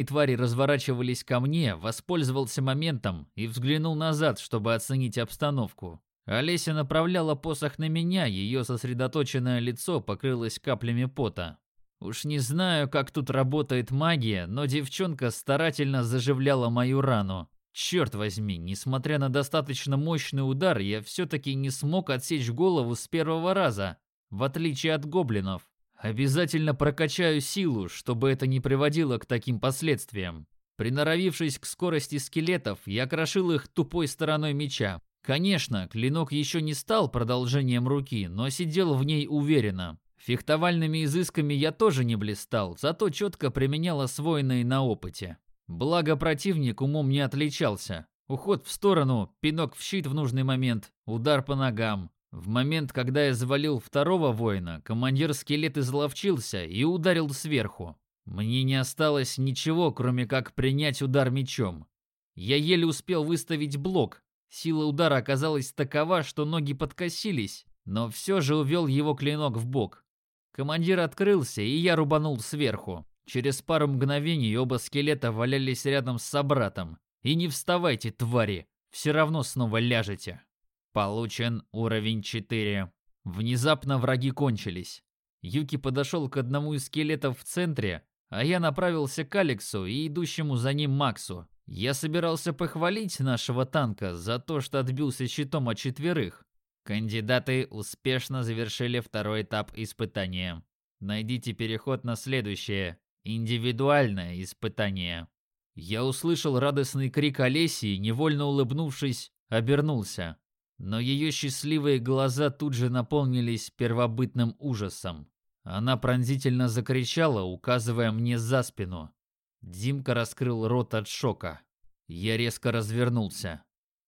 твари разворачивались ко мне, воспользовался моментом и взглянул назад, чтобы оценить обстановку. Олеся направляла посох на меня, ее сосредоточенное лицо покрылось каплями пота. Уж не знаю, как тут работает магия, но девчонка старательно заживляла мою рану. Черт возьми, несмотря на достаточно мощный удар, я все-таки не смог отсечь голову с первого раза, в отличие от гоблинов. Обязательно прокачаю силу, чтобы это не приводило к таким последствиям. Приноровившись к скорости скелетов, я крошил их тупой стороной меча. Конечно, клинок еще не стал продолжением руки, но сидел в ней уверенно. Фехтовальными изысками я тоже не блистал, зато четко применял освоенные на опыте. Благо противник умом не отличался. Уход в сторону, пинок в щит в нужный момент, удар по ногам. В момент, когда я завалил второго воина, командир скелет изловчился и ударил сверху. Мне не осталось ничего, кроме как принять удар мечом. Я еле успел выставить блок. Сила удара оказалась такова, что ноги подкосились, но все же увел его клинок в бок. Командир открылся, и я рубанул сверху. Через пару мгновений оба скелета валялись рядом с собратом. И не вставайте, твари, все равно снова ляжете. Получен уровень 4. Внезапно враги кончились. Юки подошел к одному из скелетов в центре, а я направился к Алексу и идущему за ним Максу. Я собирался похвалить нашего танка за то, что отбился щитом от 4. Кандидаты успешно завершили второй этап испытания. Найдите переход на следующее, индивидуальное испытание. Я услышал радостный крик Олеси и, невольно улыбнувшись, обернулся. Но ее счастливые глаза тут же наполнились первобытным ужасом. Она пронзительно закричала, указывая мне за спину. Димка раскрыл рот от шока. Я резко развернулся.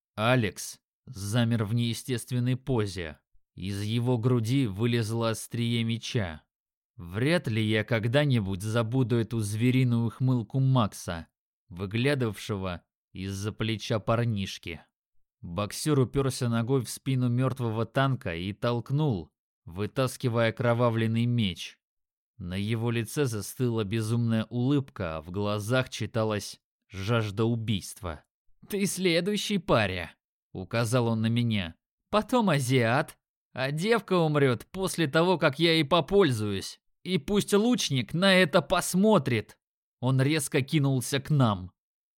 Алекс замер в неестественной позе. Из его груди вылезло острие меча. Вряд ли я когда-нибудь забуду эту звериную ухмылку Макса, выглядывавшего из-за плеча парнишки. Боксер уперся ногой в спину мертвого танка и толкнул, вытаскивая окровавленный меч. На его лице застыла безумная улыбка, а в глазах читалась жажда убийства. «Ты следующий, паря», — указал он на меня. «Потом азиат, а девка умрет после того, как я ей попользуюсь. И пусть лучник на это посмотрит». Он резко кинулся к нам.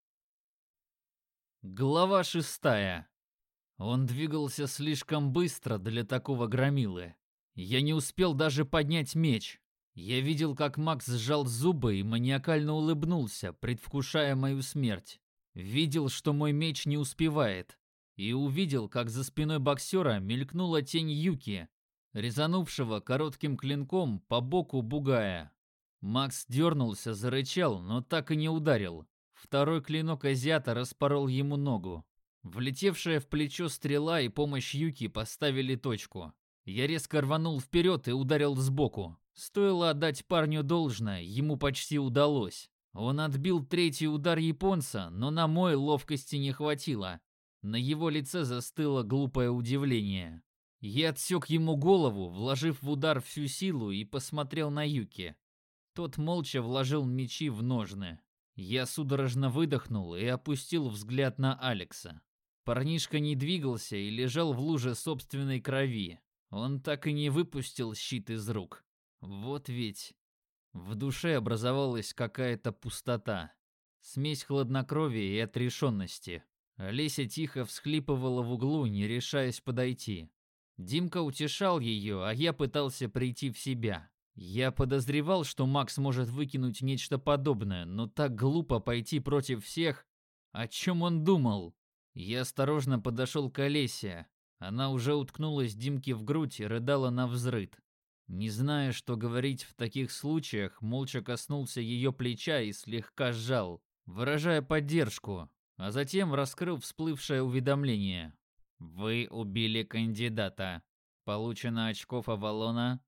Глава 6. Он двигался слишком быстро для такого громилы. Я не успел даже поднять меч. Я видел, как Макс сжал зубы и маниакально улыбнулся, предвкушая мою смерть. Видел, что мой меч не успевает. И увидел, как за спиной боксера мелькнула тень Юки, резанувшего коротким клинком по боку бугая. Макс дернулся, зарычал, но так и не ударил. Второй клинок азиата распорол ему ногу. Влетевшая в плечо стрела и помощь Юки поставили точку. Я резко рванул вперед и ударил сбоку. Стоило отдать парню должное, ему почти удалось. Он отбил третий удар японца, но на мой ловкости не хватило. На его лице застыло глупое удивление. Я отсек ему голову, вложив в удар всю силу, и посмотрел на Юки. Тот молча вложил мечи в ножны. Я судорожно выдохнул и опустил взгляд на Алекса. Парнишка не двигался и лежал в луже собственной крови. Он так и не выпустил щит из рук. Вот ведь. В душе образовалась какая-то пустота. Смесь хладнокровия и отрешенности. Олеся тихо всхлипывала в углу, не решаясь подойти. Димка утешал ее, а я пытался прийти в себя. Я подозревал, что Макс может выкинуть нечто подобное, но так глупо пойти против всех. О чем он думал? Я осторожно подошел к Олесе. Она уже уткнулась Димке в грудь и рыдала навзрыд. Не зная, что говорить в таких случаях, молча коснулся ее плеча и слегка сжал, выражая поддержку, а затем раскрыл всплывшее уведомление. Вы убили кандидата. Получено очков Авалона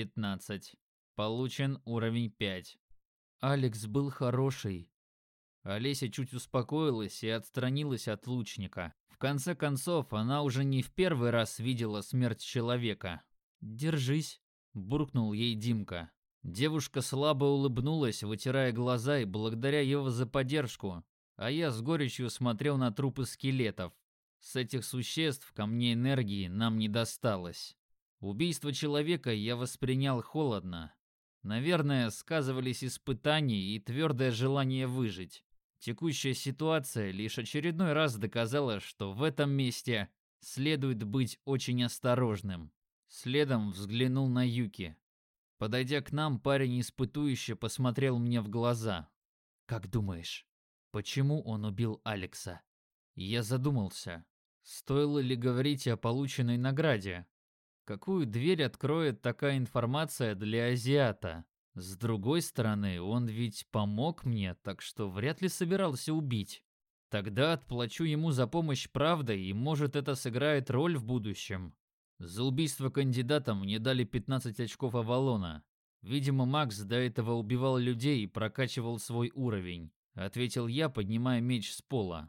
15. Получен уровень 5. Алекс был хороший. Олеся чуть успокоилась и отстранилась от лучника. В конце концов, она уже не в первый раз видела смерть человека. «Держись», — буркнул ей Димка. Девушка слабо улыбнулась, вытирая глаза и благодаря его за поддержку, а я с горечью смотрел на трупы скелетов. С этих существ ко мне энергии нам не досталось. Убийство человека я воспринял холодно. Наверное, сказывались испытания и твердое желание выжить. Текущая ситуация лишь очередной раз доказала, что в этом месте следует быть очень осторожным. Следом взглянул на Юки. Подойдя к нам, парень испытующе посмотрел мне в глаза. «Как думаешь, почему он убил Алекса?» Я задумался. Стоило ли говорить о полученной награде? Какую дверь откроет такая информация для азиата? С другой стороны, он ведь помог мне, так что вряд ли собирался убить. Тогда отплачу ему за помощь правдой, и может это сыграет роль в будущем. За убийство кандидата мне дали 15 очков Авалона. Видимо, Макс до этого убивал людей и прокачивал свой уровень, ответил я, поднимая меч с пола.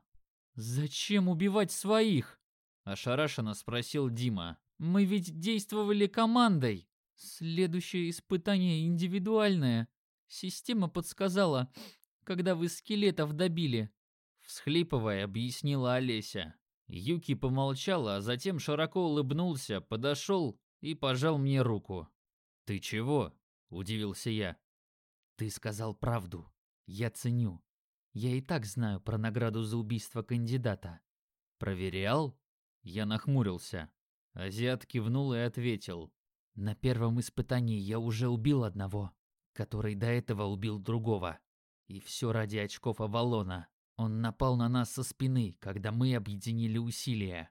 «Зачем убивать своих?» – ошарашенно спросил Дима. «Мы ведь действовали командой. Следующее испытание индивидуальное. Система подсказала, когда вы скелетов добили», – всхлипывая, объяснила Олеся. Юки помолчала, а затем широко улыбнулся, подошел и пожал мне руку. «Ты чего?» – удивился я. «Ты сказал правду. Я ценю. Я и так знаю про награду за убийство кандидата». «Проверял?» Я нахмурился. Азиат кивнул и ответил. «На первом испытании я уже убил одного, который до этого убил другого. И все ради очков Авалона. Он напал на нас со спины, когда мы объединили усилия».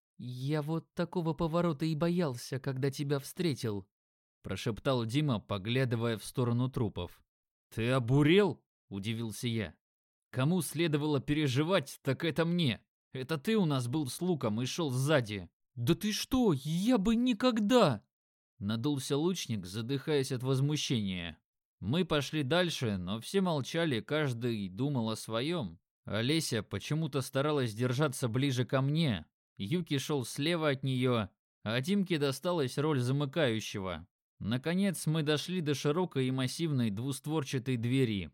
«Я вот такого поворота и боялся, когда тебя встретил», – прошептал Дима, поглядывая в сторону трупов. «Ты обурел?» – удивился я. «Кому следовало переживать, так это мне. Это ты у нас был с луком и шел сзади». «Да ты что, я бы никогда!» Надулся лучник, задыхаясь от возмущения. Мы пошли дальше, но все молчали, каждый думал о своем. Олеся почему-то старалась держаться ближе ко мне. Юки шел слева от нее, а Димке досталась роль замыкающего. Наконец мы дошли до широкой и массивной двустворчатой двери.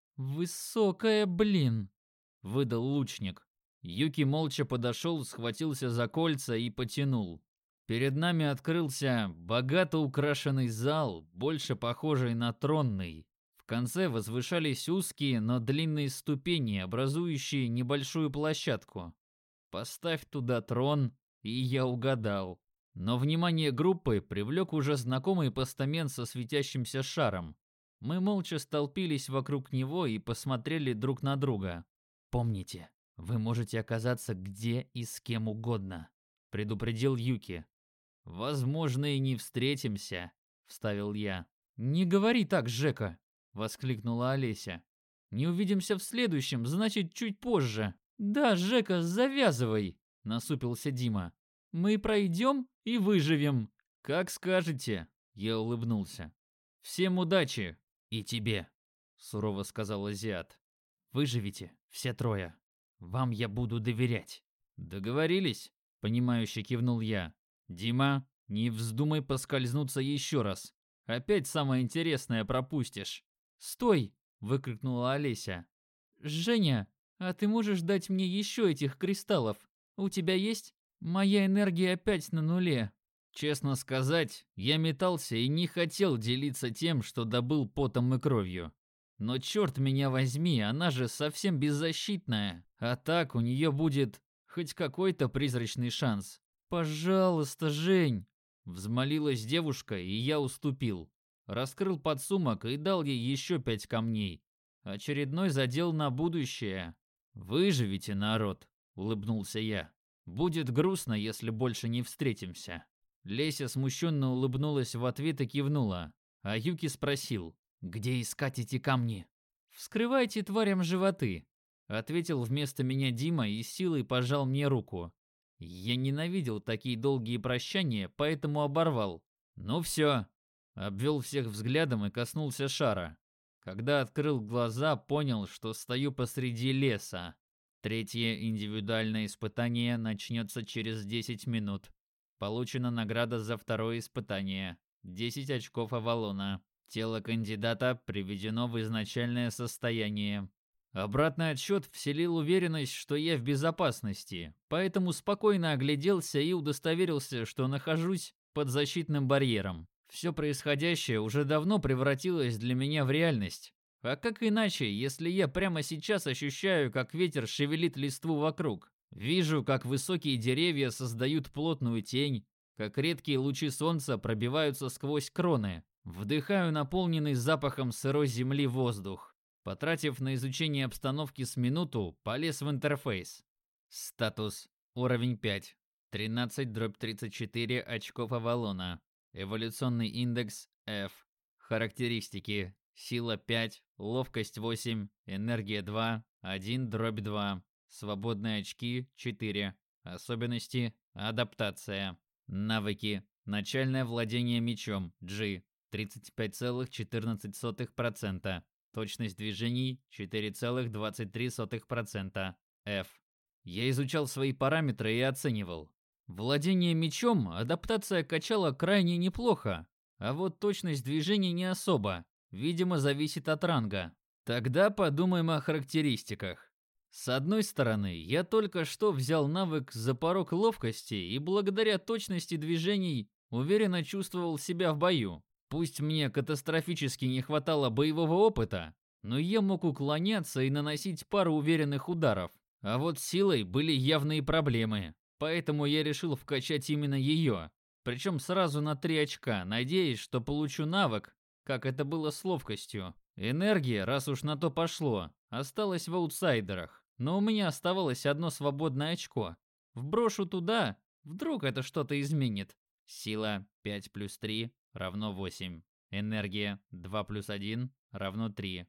«Высокая, блин!» – выдал лучник. Юки молча подошел, схватился за кольца и потянул. Перед нами открылся богато украшенный зал, больше похожий на тронный. В конце возвышались узкие, но длинные ступени, образующие небольшую площадку. Поставь туда трон, и я угадал. Но внимание группы привлек уже знакомый постамент со светящимся шаром. Мы молча столпились вокруг него и посмотрели друг на друга. «Помните, вы можете оказаться где и с кем угодно», — предупредил Юки. «Возможно, и не встретимся», — вставил я. «Не говори так, Жека», — воскликнула Олеся. «Не увидимся в следующем, значит, чуть позже». «Да, Жека, завязывай», — насупился Дима. «Мы пройдем и выживем». «Как скажете», — я улыбнулся. «Всем удачи. И тебе», — сурово сказал азиат. «Выживите, все трое. Вам я буду доверять». «Договорились?» — понимающе кивнул я. «Дима, не вздумай поскользнуться еще раз. Опять самое интересное пропустишь». «Стой!» — выкрикнула Олеся. «Женя, а ты можешь дать мне еще этих кристаллов? У тебя есть? Моя энергия опять на нуле». Честно сказать, я метался и не хотел делиться тем, что добыл потом и кровью. Но черт меня возьми, она же совсем беззащитная. А так у нее будет хоть какой-то призрачный шанс. «Пожалуйста, Жень!» Взмолилась девушка, и я уступил. Раскрыл подсумок и дал ей еще 5 камней. Очередной задел на будущее. «Выживите, народ!» — улыбнулся я. «Будет грустно, если больше не встретимся». Леся смущенно улыбнулась в ответ и кивнула. А Юки спросил, «Где искать эти камни?» «Вскрывайте тварям животы», — ответил вместо меня Дима и силой пожал мне руку. Я ненавидел такие долгие прощания, поэтому оборвал. «Ну все», — обвел всех взглядом и коснулся шара. Когда открыл глаза, понял, что стою посреди леса. Третье индивидуальное испытание начнется через 10 минут. Получена награда за второе испытание. 10 очков Авалона. Тело кандидата приведено в изначальное состояние. Обратный отсчет вселил уверенность, что я в безопасности, поэтому спокойно огляделся и удостоверился, что нахожусь под защитным барьером. Все происходящее уже давно превратилось для меня в реальность. А как иначе, если я прямо сейчас ощущаю, как ветер шевелит листву вокруг? Вижу, как высокие деревья создают плотную тень, как редкие лучи солнца пробиваются сквозь кроны. Вдыхаю наполненный запахом сырой земли воздух. Потратив на изучение обстановки с минуту, полез в интерфейс. Статус. Уровень 5. 13/34 очков Авалона. Эволюционный индекс F. Характеристики. Сила 5, ловкость 8, энергия 2, 1/2. Свободные очки 4. Особенности. Адаптация. Навыки. Начальное владение мечом G. 35,14%. Точность движений 4,23%. F. Я изучал свои параметры и оценивал. Владение мечом адаптация качала крайне неплохо, а вот точность движений не особо. Видимо, зависит от ранга. Тогда подумаем о характеристиках. С одной стороны, я только что взял навык за порог ловкости и благодаря точности движений уверенно чувствовал себя в бою. Пусть мне катастрофически не хватало боевого опыта, но я мог уклоняться и наносить пару уверенных ударов. А вот с силой были явные проблемы, поэтому я решил вкачать именно ее. Причем сразу на 3 очка, надеясь, что получу навык, как это было с ловкостью. Энергия, раз уж на то пошло, осталась в аутсайдерах, но у меня оставалось одно свободное очко. Вброшу туда, вдруг это что-то изменит. Сила 5 плюс 3 равно 8. Энергия 2 плюс 1 равно 3.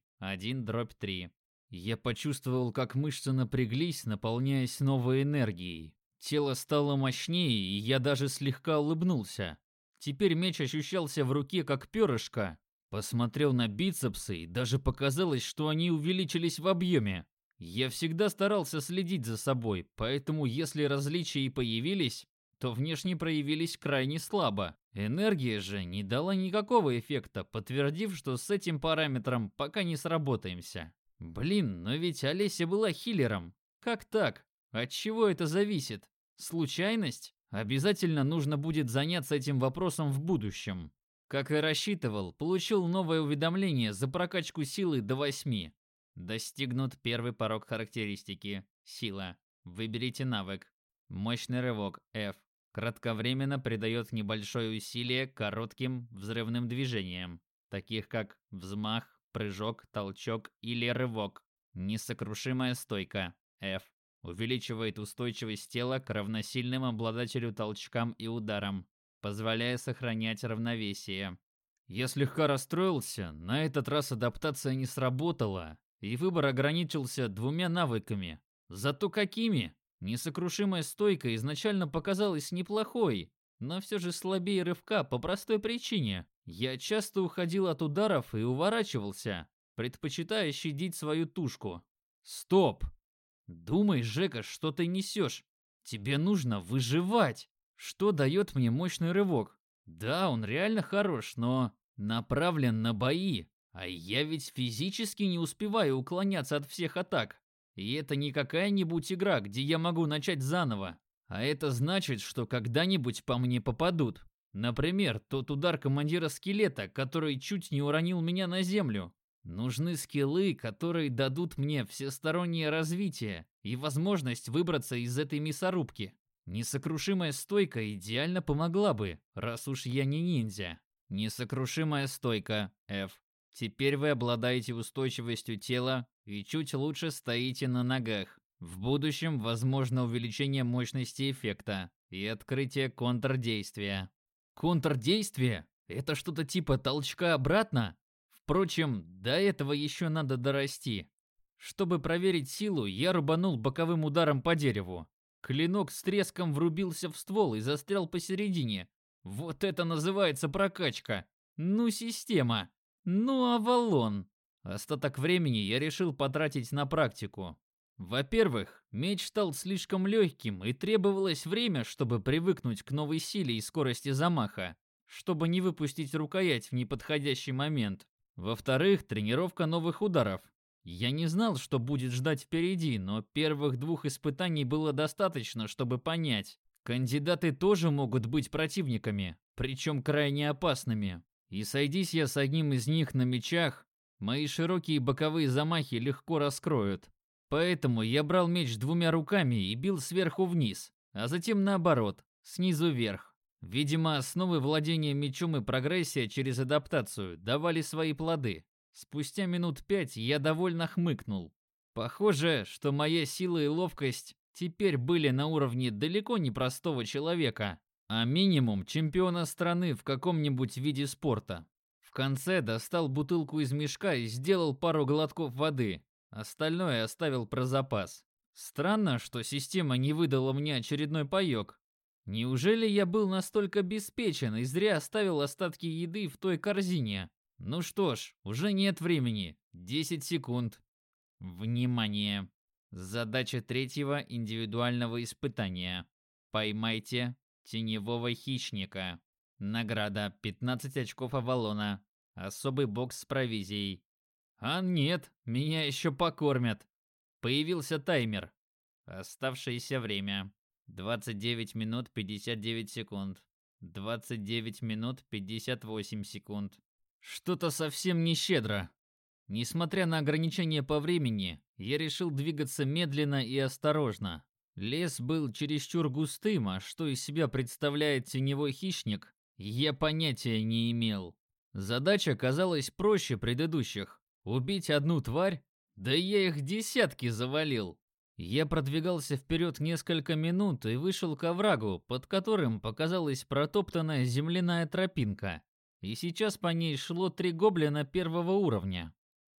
1/3. Я почувствовал, как мышцы напряглись, наполняясь новой энергией. Тело стало мощнее, и я даже слегка улыбнулся. Теперь меч ощущался в руке как перышко. Посмотрел на бицепсы, и даже показалось, что они увеличились в объеме. Я всегда старался следить за собой, поэтому если различия и появились, то внешне проявились крайне слабо. Энергия же не дала никакого эффекта, подтвердив, что с этим параметром пока не сработаемся. Блин, но ведь Олеся была хилером. Как так? От чего это зависит? Случайность? Обязательно нужно будет заняться этим вопросом в будущем. Как и рассчитывал, получил новое уведомление за прокачку силы до 8. Достигнут первый порог характеристики. Сила. Выберите навык. Мощный рывок F. Кратковременно придает небольшое усилие коротким взрывным движениям, таких как взмах, прыжок, толчок или рывок. Несокрушимая стойка F. Увеличивает устойчивость тела к равносильным обладателю толчкам и ударам, позволяя сохранять равновесие. Я слегка расстроился, на этот раз адаптация не сработала, и выбор ограничился 2 навыками. Зато какими? Несокрушимая стойка изначально показалась неплохой, но все же слабее рывка по простой причине. Я часто уходил от ударов и уворачивался, предпочитая щадить свою тушку. Стоп! Думай, Жека, что ты несешь? Тебе нужно выживать. Что дает мне мощный рывок? Да, он реально хорош, но направлен на бои. А я ведь физически не успеваю уклоняться от всех атак. И это не какая-нибудь игра, где я могу начать заново. А это значит, что когда-нибудь по мне попадут. Например, тот удар командира скелета, который чуть не уронил меня на землю. Нужны скиллы, которые дадут мне всестороннее развитие и возможность выбраться из этой мясорубки. Несокрушимая стойка идеально помогла бы, раз уж я не ниндзя. Несокрушимая стойка F. Теперь вы обладаете устойчивостью тела и чуть лучше стоите на ногах. В будущем возможно увеличение мощности эффекта и открытие контрдействия. Контрдействие? Это что-то типа толчка обратно? Впрочем, до этого еще надо дорасти. Чтобы проверить силу, я рубанул боковым ударом по дереву. Клинок с треском врубился в ствол и застрял посередине. Вот это называется прокачка. Ну, система. Ну, Авалон. Остаток времени я решил потратить на практику. Во-первых, меч стал слишком легким и требовалось время, чтобы привыкнуть к новой силе и скорости замаха. чтобы не выпустить рукоять в неподходящий момент. Во-вторых, тренировка новых ударов. Я не знал, что будет ждать впереди, но первых 2 испытаний было достаточно, чтобы понять. Кандидаты тоже могут быть противниками, причем крайне опасными. И сойдись я с одним из них на мечах, мои широкие боковые замахи легко раскроют. Поэтому я брал меч 2 руками и бил сверху вниз, а затем наоборот, снизу вверх. Видимо, основы владения мечом и прогрессия через адаптацию давали свои плоды. Спустя минут 5 я довольно хмыкнул. Похоже, что моя сила и ловкость теперь были на уровне далеко не простого человека, а минимум чемпиона страны в каком-нибудь виде спорта. В конце достал бутылку из мешка и сделал пару глотков воды. Остальное оставил про запас. Странно, что система не выдала мне очередной паёк. Неужели я был настолько обеспечен и зря оставил остатки еды в той корзине? Ну что ж, уже нет времени. 10 секунд. Внимание! Задача 3-го индивидуального испытания. Поймайте теневого хищника. Награда 15 очков Авалона. Особый бокс с провизией. А нет, меня еще покормят. Появился таймер. Оставшееся время. 29 минут 59 секунд. 29 минут 58 секунд. Что-то совсем не щедро. Несмотря на ограничения по времени, я решил двигаться медленно и осторожно. Лес был чересчур густым, а что из себя представляет теневой хищник, я понятия не имел. Задача казалась проще предыдущих. Убить одну тварь? Да я их десятки завалил. Я продвигался вперед несколько минут и вышел к оврагу, под которым показалась протоптанная земляная тропинка. И сейчас по ней шло 3 гоблина 1-го уровня.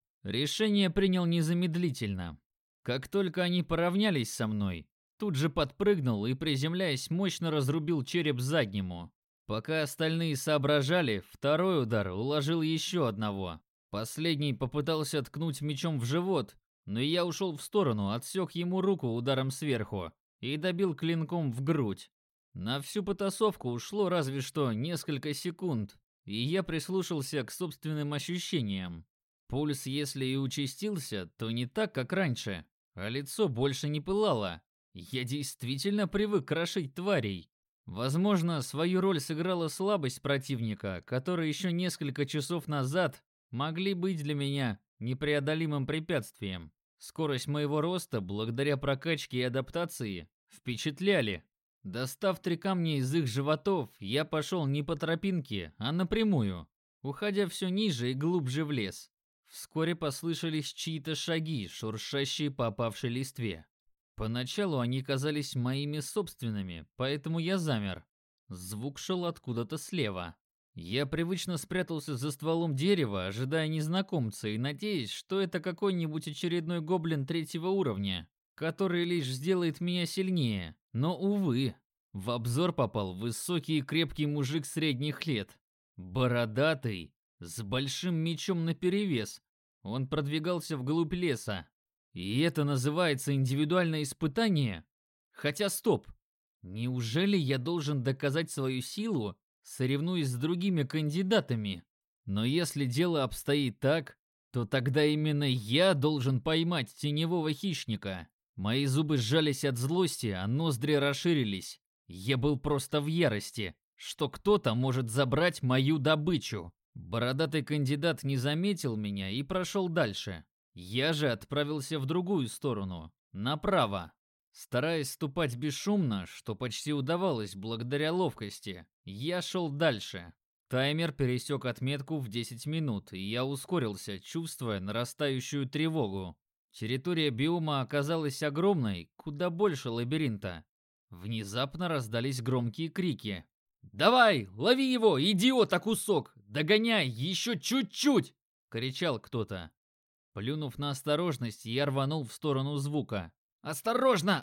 Решение принял незамедлительно. Как только они поравнялись со мной, тут же подпрыгнул и, приземляясь, мощно разрубил череп заднему. Пока остальные соображали, 2-й удар уложил еще одного. Последний попытался ткнуть мечом в живот, но я ушел в сторону, отсек ему руку ударом сверху и добил клинком в грудь. На всю потасовку ушло разве что несколько секунд, и я прислушался к собственным ощущениям. Пульс, если и участился, то не так, как раньше, а лицо больше не пылало. Я действительно привык крошить тварей. Возможно, свою роль сыграла слабость противника, который еще несколько часов назад могли быть для меня непреодолимым препятствием. Скорость моего роста, благодаря прокачке и адаптации, впечатляли. Достав 3 камня из их животов, я пошел не по тропинке, а напрямую, уходя все ниже и глубже в лес. Вскоре послышались чьи-то шаги, шуршащие по опавшей листве. Поначалу они казались моими собственными, поэтому я замер. Звук шел откуда-то слева. Я привычно спрятался за стволом дерева, ожидая незнакомца и надеясь, что это какой-нибудь очередной гоблин 3-го уровня, который лишь сделает меня сильнее. Но, увы, в обзор попал высокий и крепкий мужик средних лет. Бородатый, с большим мечом наперевес. Он продвигался вглубь леса. И это называется индивидуальное испытание? Хотя стоп. Неужели я должен доказать свою силу, соревнуясь с другими кандидатами? Но если дело обстоит так, то тогда именно я должен поймать теневого хищника. Мои зубы сжались от злости, а ноздри расширились. Я был просто в ярости, что кто-то может забрать мою добычу. Бородатый кандидат не заметил меня и прошел дальше. Я же отправился в другую сторону, направо. Стараясь ступать бесшумно, что почти удавалось благодаря ловкости, я шел дальше. Таймер пересек отметку в 10 минут, и я ускорился, чувствуя нарастающую тревогу. Территория биома оказалась огромной, куда больше лабиринта. Внезапно раздались громкие крики. «Давай, лови его, идиота, кусок! Догоняй, еще чуть-чуть!» — кричал кто-то. Плюнув на осторожность, я рванул в сторону звука. «Осторожно!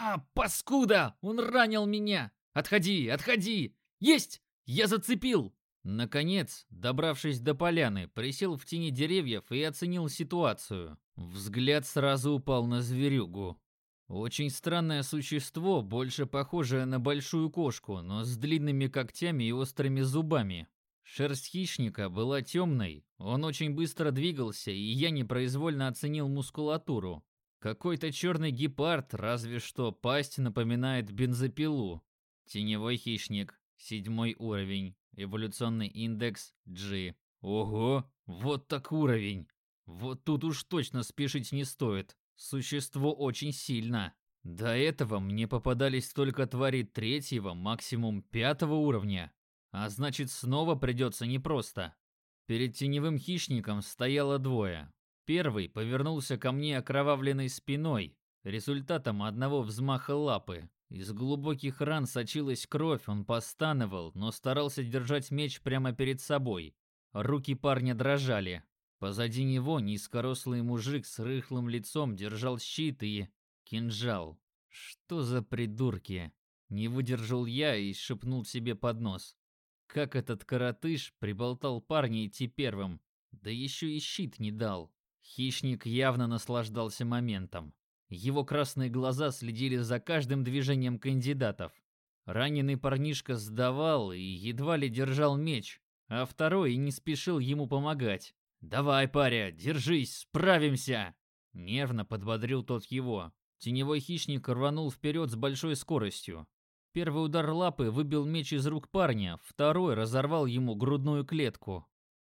Паскуда! Он ранил меня! Отходи, отходи! Есть! Я зацепил!» Наконец, добравшись до поляны, присел в тени деревьев и оценил ситуацию. Взгляд сразу упал на зверюгу. Очень странное существо, больше похожее на большую кошку, но с длинными когтями и острыми зубами. Шерсть хищника была темной, он очень быстро двигался, и я непроизвольно оценил мускулатуру. Какой-то черный гепард, разве что пасть напоминает бензопилу. Теневой хищник, 7 уровень, эволюционный индекс G. Ого, вот так уровень. Вот тут уж точно спешить не стоит. Существо очень сильно. До этого мне попадались только твари 3-го, максимум 5-го уровня. А значит, снова придется непросто. Перед теневым хищником стояло двое. Первый повернулся ко мне окровавленной спиной, результатом одного взмаха лапы. Из глубоких ран сочилась кровь, он постановал, но старался держать меч прямо перед собой. Руки парня дрожали. Позади него низкорослый мужик с рыхлым лицом держал щит и кинжал. Что за придурки? Не выдержал я и шепнул себе под нос. Как этот коротыш приболтал парня идти первым, да еще и щит не дал. Хищник явно наслаждался моментом. Его красные глаза следили за каждым движением кандидатов. Раненый парнишка сдавал и едва ли держал меч, а второй и не спешил ему помогать. «Давай, паря, держись, справимся!» Нервно подбодрил тот его. Теневой хищник рванул вперед с большой скоростью. Первый удар лапы выбил меч из рук парня, второй разорвал ему грудную клетку.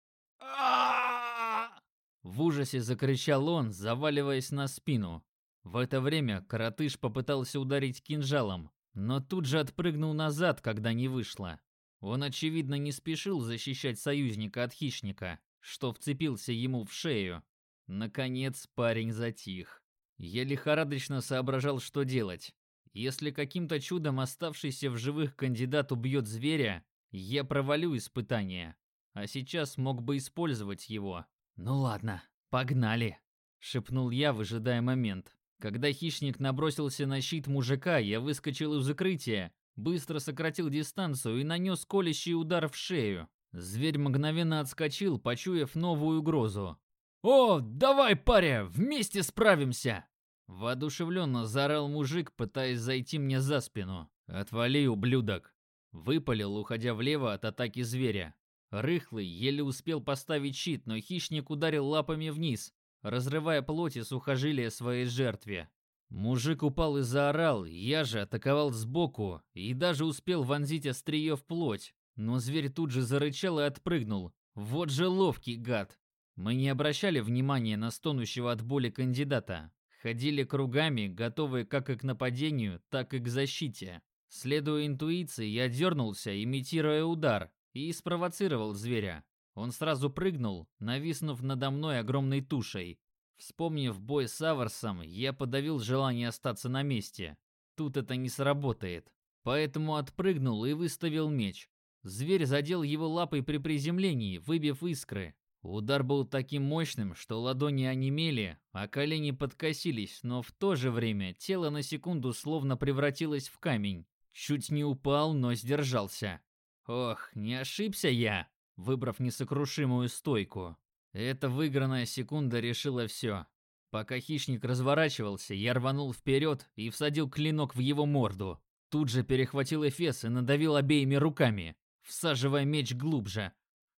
В ужасе закричал он, заваливаясь на спину. В это время коротыш попытался ударить кинжалом, но тут же отпрыгнул назад, когда не вышло. Он, очевидно, не спешил защищать союзника от хищника, что вцепился ему в шею. Наконец парень затих. Я лихорадочно соображал, что делать. Если каким-то чудом оставшийся в живых кандидат убьет зверя, я провалю испытание. А сейчас мог бы использовать его. «Ну ладно, погнали!» — шепнул я, выжидая момент. Когда хищник набросился на щит мужика, я выскочил из укрытия, быстро сократил дистанцию и нанес колющий удар в шею. Зверь мгновенно отскочил, почуяв новую угрозу. «О, давай, паря, вместе справимся!» Воодушевленно заорал мужик, пытаясь зайти мне за спину. «Отвали, ублюдок!» Выпалил, уходя влево от атаки зверя. Рыхлый еле успел поставить щит, но хищник ударил лапами вниз, разрывая плоть и сухожилия своей жертве. Мужик упал и заорал, я же атаковал сбоку и даже успел вонзить острие в плоть. Но зверь тут же зарычал и отпрыгнул. Вот же ловкий гад. Мы не обращали внимания на стонущего от боли кандидата. Ходили кругами, готовые как и к нападению, так и к защите. Следуя интуиции, я дернулся, имитируя удар, и спровоцировал зверя. Он сразу прыгнул, нависнув надо мной огромной тушей. Вспомнив бой с Аварсом, я подавил желание остаться на месте. Тут это не сработает. Поэтому отпрыгнул и выставил меч. Зверь задел его лапой при приземлении, выбив искры. Удар был таким мощным, что ладони онемели, а колени подкосились, но в то же время тело на секунду словно превратилось в камень. Чуть не упал, но сдержался. Ох, не ошибся я, выбрав несокрушимую стойку. Эта выигранная секунда решила все. Пока хищник разворачивался, я рванул вперед и всадил клинок в его морду. Тут же перехватил эфес и надавил обеими руками, всаживая меч глубже.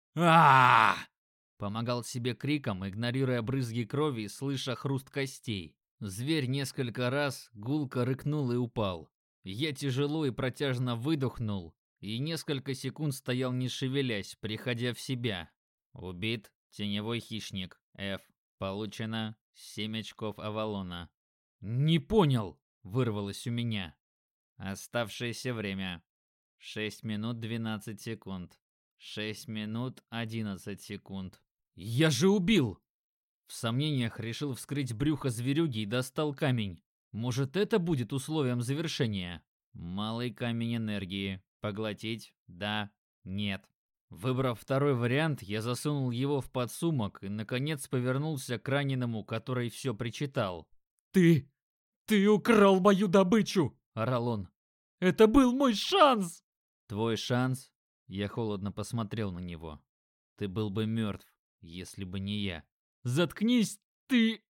а Помогал себе криком, игнорируя брызги крови и слыша хруст костей. Зверь несколько раз гулко рыкнул и упал. Я тяжело и протяжно выдохнул и несколько секунд стоял не шевелясь, приходя в себя. Убит теневой хищник. F. Получено 7 очков Авалона. «Не понял!» — вырвалось у меня. Оставшееся время. 6 минут 12 секунд. 6 минут 11 секунд. «Я же убил!» В сомнениях решил вскрыть брюхо зверюги и достал камень. Может, это будет условием завершения? Малый камень энергии. Поглотить? Да. Нет. Выбрав второй вариант, я засунул его в подсумок и, наконец, повернулся к раненому, который все причитал. «Ты украл мою добычу!» – орал он. «Это был мой шанс!» «Твой шанс?» Я холодно посмотрел на него. «Ты был бы мертв, если бы не я». «Заткнись, ты...»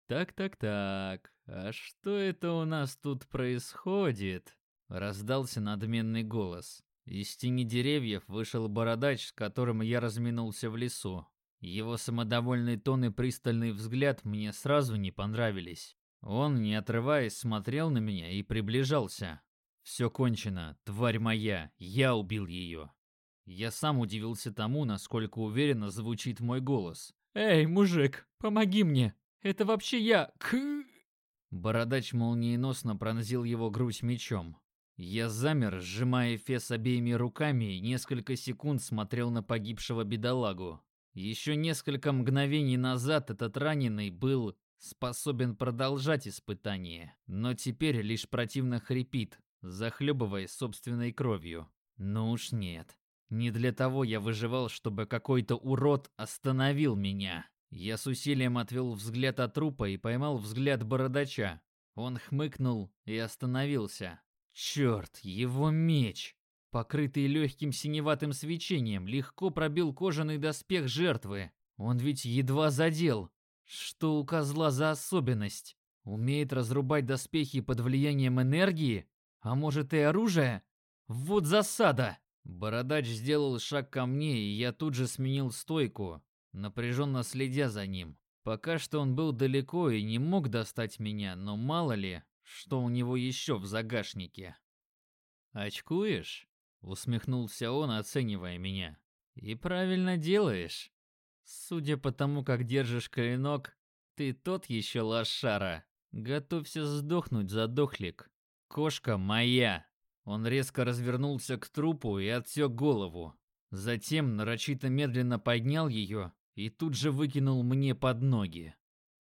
Так, а что это у нас тут происходит? Раздался надменный голос. Из тени деревьев вышел бородач, с которым я разминулся в лесу. Его самодовольный тон и пристальный взгляд мне сразу не понравились. Он, не отрываясь, смотрел на меня и приближался. «Все кончено, тварь моя, я убил ее». Я сам удивился тому, насколько уверенно звучит мой голос. «Эй, мужик, помоги мне! Это вообще я! Бородач молниеносно пронзил его грудь мечом. Я замер, сжимая эфес обеими руками, и несколько секунд смотрел на погибшего бедолагу. Еще несколько мгновений назад этот раненый был способен продолжать испытание, но теперь лишь противно хрипит, захлебываясь собственной кровью. Ну уж нет. Не для того я выживал, чтобы какой-то урод остановил меня. Я с усилием отвел взгляд от трупа и поймал взгляд бородача. Он хмыкнул и остановился. Черт, его меч, покрытый легким синеватым свечением, легко пробил кожаный доспех жертвы. Он ведь едва задел. Что у козла за особенность? Умеет разрубать доспехи под влиянием энергии? А может и оружие? Вот засада! Бородач сделал шаг ко мне, и я тут же сменил стойку, напряженно следя за ним. Пока что он был далеко и не мог достать меня, но мало ли, что у него еще в загашнике. «Очкуешь?» — усмехнулся он, оценивая меня. «И правильно делаешь. Судя по тому, как держишь клинок, ты тот еще лошара. Готовься сдохнуть, задохлик. Кошка моя!» Он резко развернулся к трупу и отсек голову. Затем нарочито медленно поднял ее и тут же выкинул мне под ноги.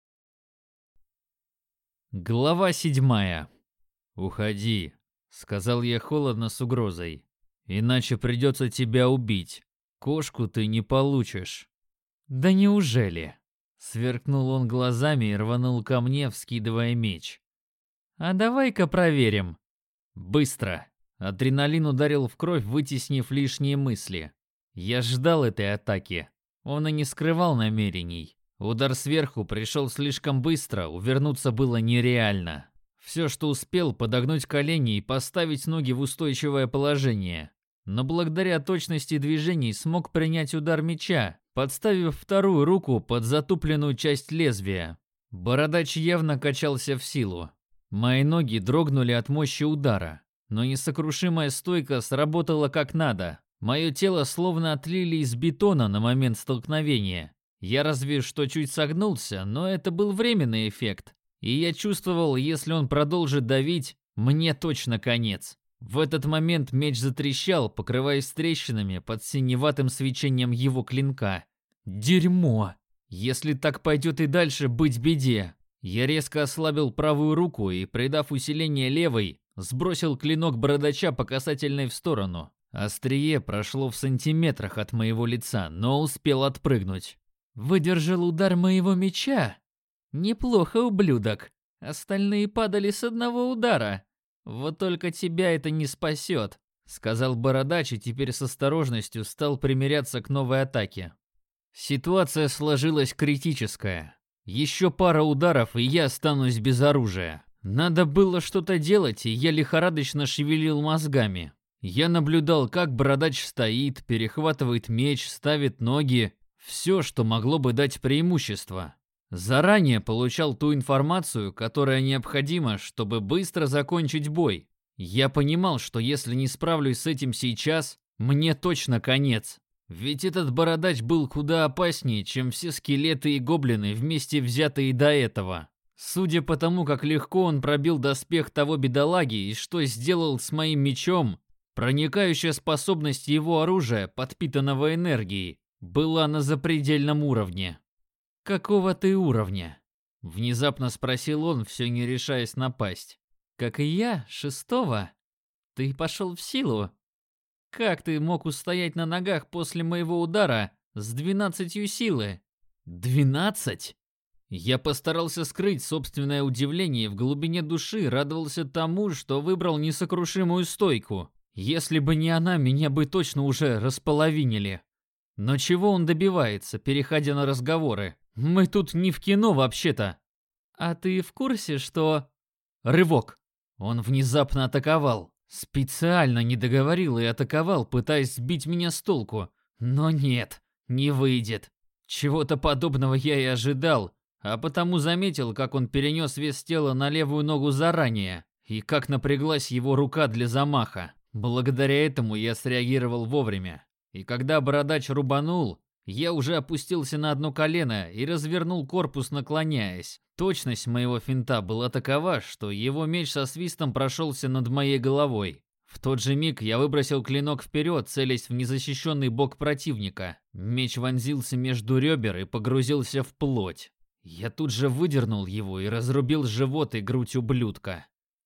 Глава 7. «Уходи», — сказал я холодно с угрозой. «Иначе придется тебя убить. Кошку ты не получишь». «Да неужели?» — сверкнул он глазами и рванул ко мне, вскидывая меч. «А давай-ка проверим». «Быстро!» Адреналин ударил в кровь, вытеснив лишние мысли. Я ждал этой атаки. Он и не скрывал намерений. Удар сверху пришел слишком быстро, увернуться было нереально. Все, что успел, подогнуть колени и поставить ноги в устойчивое положение. Но благодаря точности движений смог принять удар меча, подставив вторую руку под затупленную часть лезвия. Бородач явно качался в силу. Мои ноги дрогнули от мощи удара. Но несокрушимая стойка сработала как надо. Мое тело словно отлили из бетона на момент столкновения. Я разве что чуть согнулся, но это был временный эффект. И я чувствовал, если он продолжит давить, мне точно конец. В этот момент меч затрещал, покрываясь трещинами под синеватым свечением его клинка. Дерьмо! Если так пойдет и дальше, быть беде. Я резко ослабил правую руку и, придав усиление левой, сбросил клинок бородача по касательной в сторону. Острие прошло в сантиметрах от моего лица, но успел отпрыгнуть. «Выдержал удар моего меча? Неплохо, ублюдок. Остальные падали с одного удара. Вот только тебя это не спасет», — сказал бородач и теперь с осторожностью стал примиряться к новой атаке. Ситуация сложилась критическая. Еще пара ударов, и я останусь без оружия. Надо было что-то делать, и я лихорадочно шевелил мозгами. Я наблюдал, как бородач стоит, перехватывает меч, ставит ноги. Все, что могло бы дать преимущество. Заранее получал ту информацию, которая необходима, чтобы быстро закончить бой. Я понимал, что если не справлюсь с этим сейчас, мне точно конец. Ведь этот бородач был куда опаснее, чем все скелеты и гоблины вместе взятые до этого. Судя по тому, как легко он пробил доспех того бедолаги и что сделал с моим мечом, проникающая способность его оружия, подпитанного энергией, была на запредельном уровне. «Какого ты уровня?» — внезапно спросил он, все не решаясь напасть. «Как и я, 6-го? Ты пошел в силу? Как ты мог устоять на ногах после моего удара с 12 силы?» 12? Я постарался скрыть собственное удивление и в глубине души радовался тому, что выбрал несокрушимую стойку. Если бы не она, меня бы точно уже располовинили. Но чего он добивается, переходя на разговоры? Мы тут не в кино вообще-то. «А ты в курсе, что...» Рывок. Он внезапно атаковал. Специально не договорил и атаковал, пытаясь сбить меня с толку. Но нет, не выйдет. Чего-то подобного я и ожидал, а потому заметил, как он перенес вес тела на левую ногу заранее, и как напряглась его рука для замаха. Благодаря этому я среагировал вовремя. И когда бородач рубанул, я уже опустился на одно колено и развернул корпус, наклоняясь. Точность моего финта была такова, что его меч со свистом прошелся над моей головой. В тот же миг я выбросил клинок вперед, целясь в незащищенный бок противника. Меч вонзился между ребер и погрузился в плоть. Я тут же выдернул его и разрубил живот и грудь ублюдка.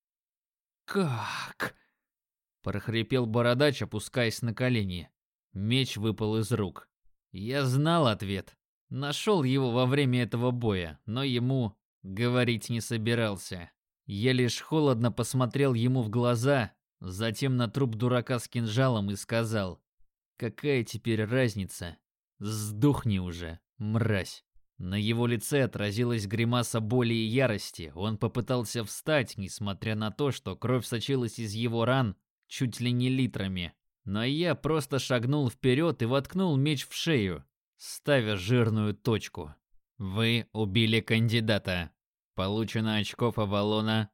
«Как?» – прохрипел бородач, опускаясь на колени. Меч выпал из рук. Я знал ответ. Нашел его во время этого боя, но ему говорить не собирался. Я лишь холодно посмотрел ему в глаза, затем на труп дурака с кинжалом и сказал: «Какая теперь разница? Сдохни уже, мразь». На его лице отразилась гримаса боли и ярости. Он попытался встать, несмотря на то, что кровь сочилась из его ран чуть ли не литрами. Но я просто шагнул вперед и воткнул меч в шею, ставя жирную точку. Вы убили кандидата. Получено очков Авалона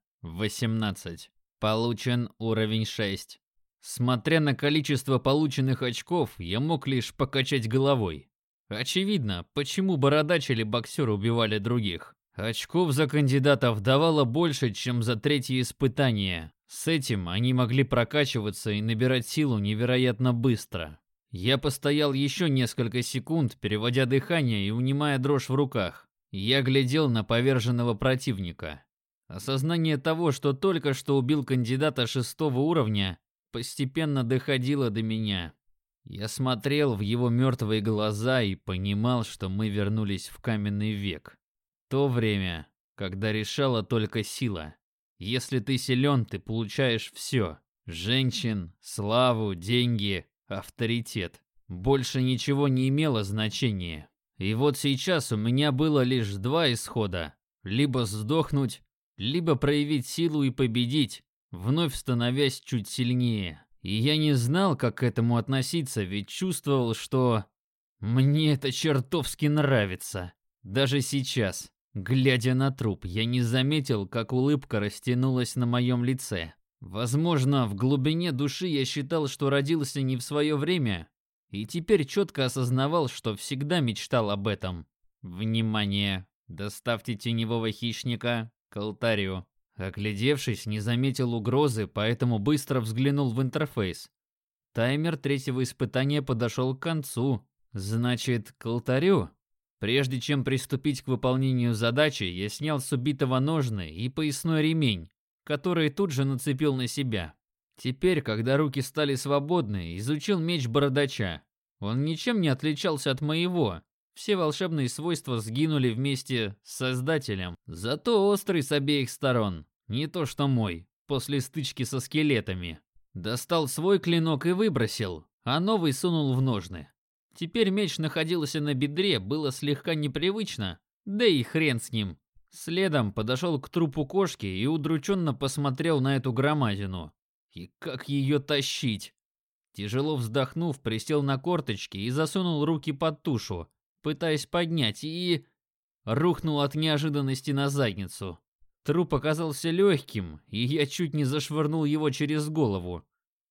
18. Получен уровень 6. Смотря на количество полученных очков, я мог лишь покачать головой. Очевидно, почему бородач или боксер убивали других. Очков за кандидатов давало больше, чем за третье испытание. С этим они могли прокачиваться и набирать силу невероятно быстро. Я постоял еще несколько секунд, переводя дыхание и унимая дрожь в руках. Я глядел на поверженного противника. Осознание того, что только что убил кандидата 6-го уровня, постепенно доходило до меня. Я смотрел в его мертвые глаза и понимал, что мы вернулись в каменный век. То время, когда решала только сила. Если ты силен, ты получаешь все. Женщин, славу, деньги, авторитет. Больше ничего не имело значения. И вот сейчас у меня было лишь два исхода. Либо сдохнуть, либо проявить силу и победить, вновь становясь чуть сильнее. И я не знал, как к этому относиться, ведь чувствовал, что мне это чертовски нравится. Даже сейчас, глядя на труп, я не заметил, как улыбка растянулась на моем лице. Возможно, в глубине души я считал, что родился не в свое время, и теперь четко осознавал, что всегда мечтал об этом. Внимание! Доставьте теневого хищника к алтарю. Оглядевшись, не заметил угрозы, поэтому быстро взглянул в интерфейс. Таймер третьего испытания подошел к концу. Значит, к алтарю? Прежде чем приступить к выполнению задачи, я снял с убитого ножны и поясной ремень, который тут же нацепил на себя. Теперь, когда руки стали свободны, изучил меч бородача. Он ничем не отличался от моего. Все волшебные свойства сгинули вместе с Создателем. Зато острый с обеих сторон. Не то что мой, после стычки со скелетами. Достал свой клинок и выбросил, а новый сунул в ножны. Теперь меч находился на бедре, было слегка непривычно, да и хрен с ним. Следом подошел к трупу кошки и удрученно посмотрел на эту громадину. И как ее тащить? Тяжело вздохнув, присел на корточки и засунул руки под тушу, пытаясь поднять, и рухнул от неожиданности на задницу. Труп оказался легким, и я чуть не зашвырнул его через голову.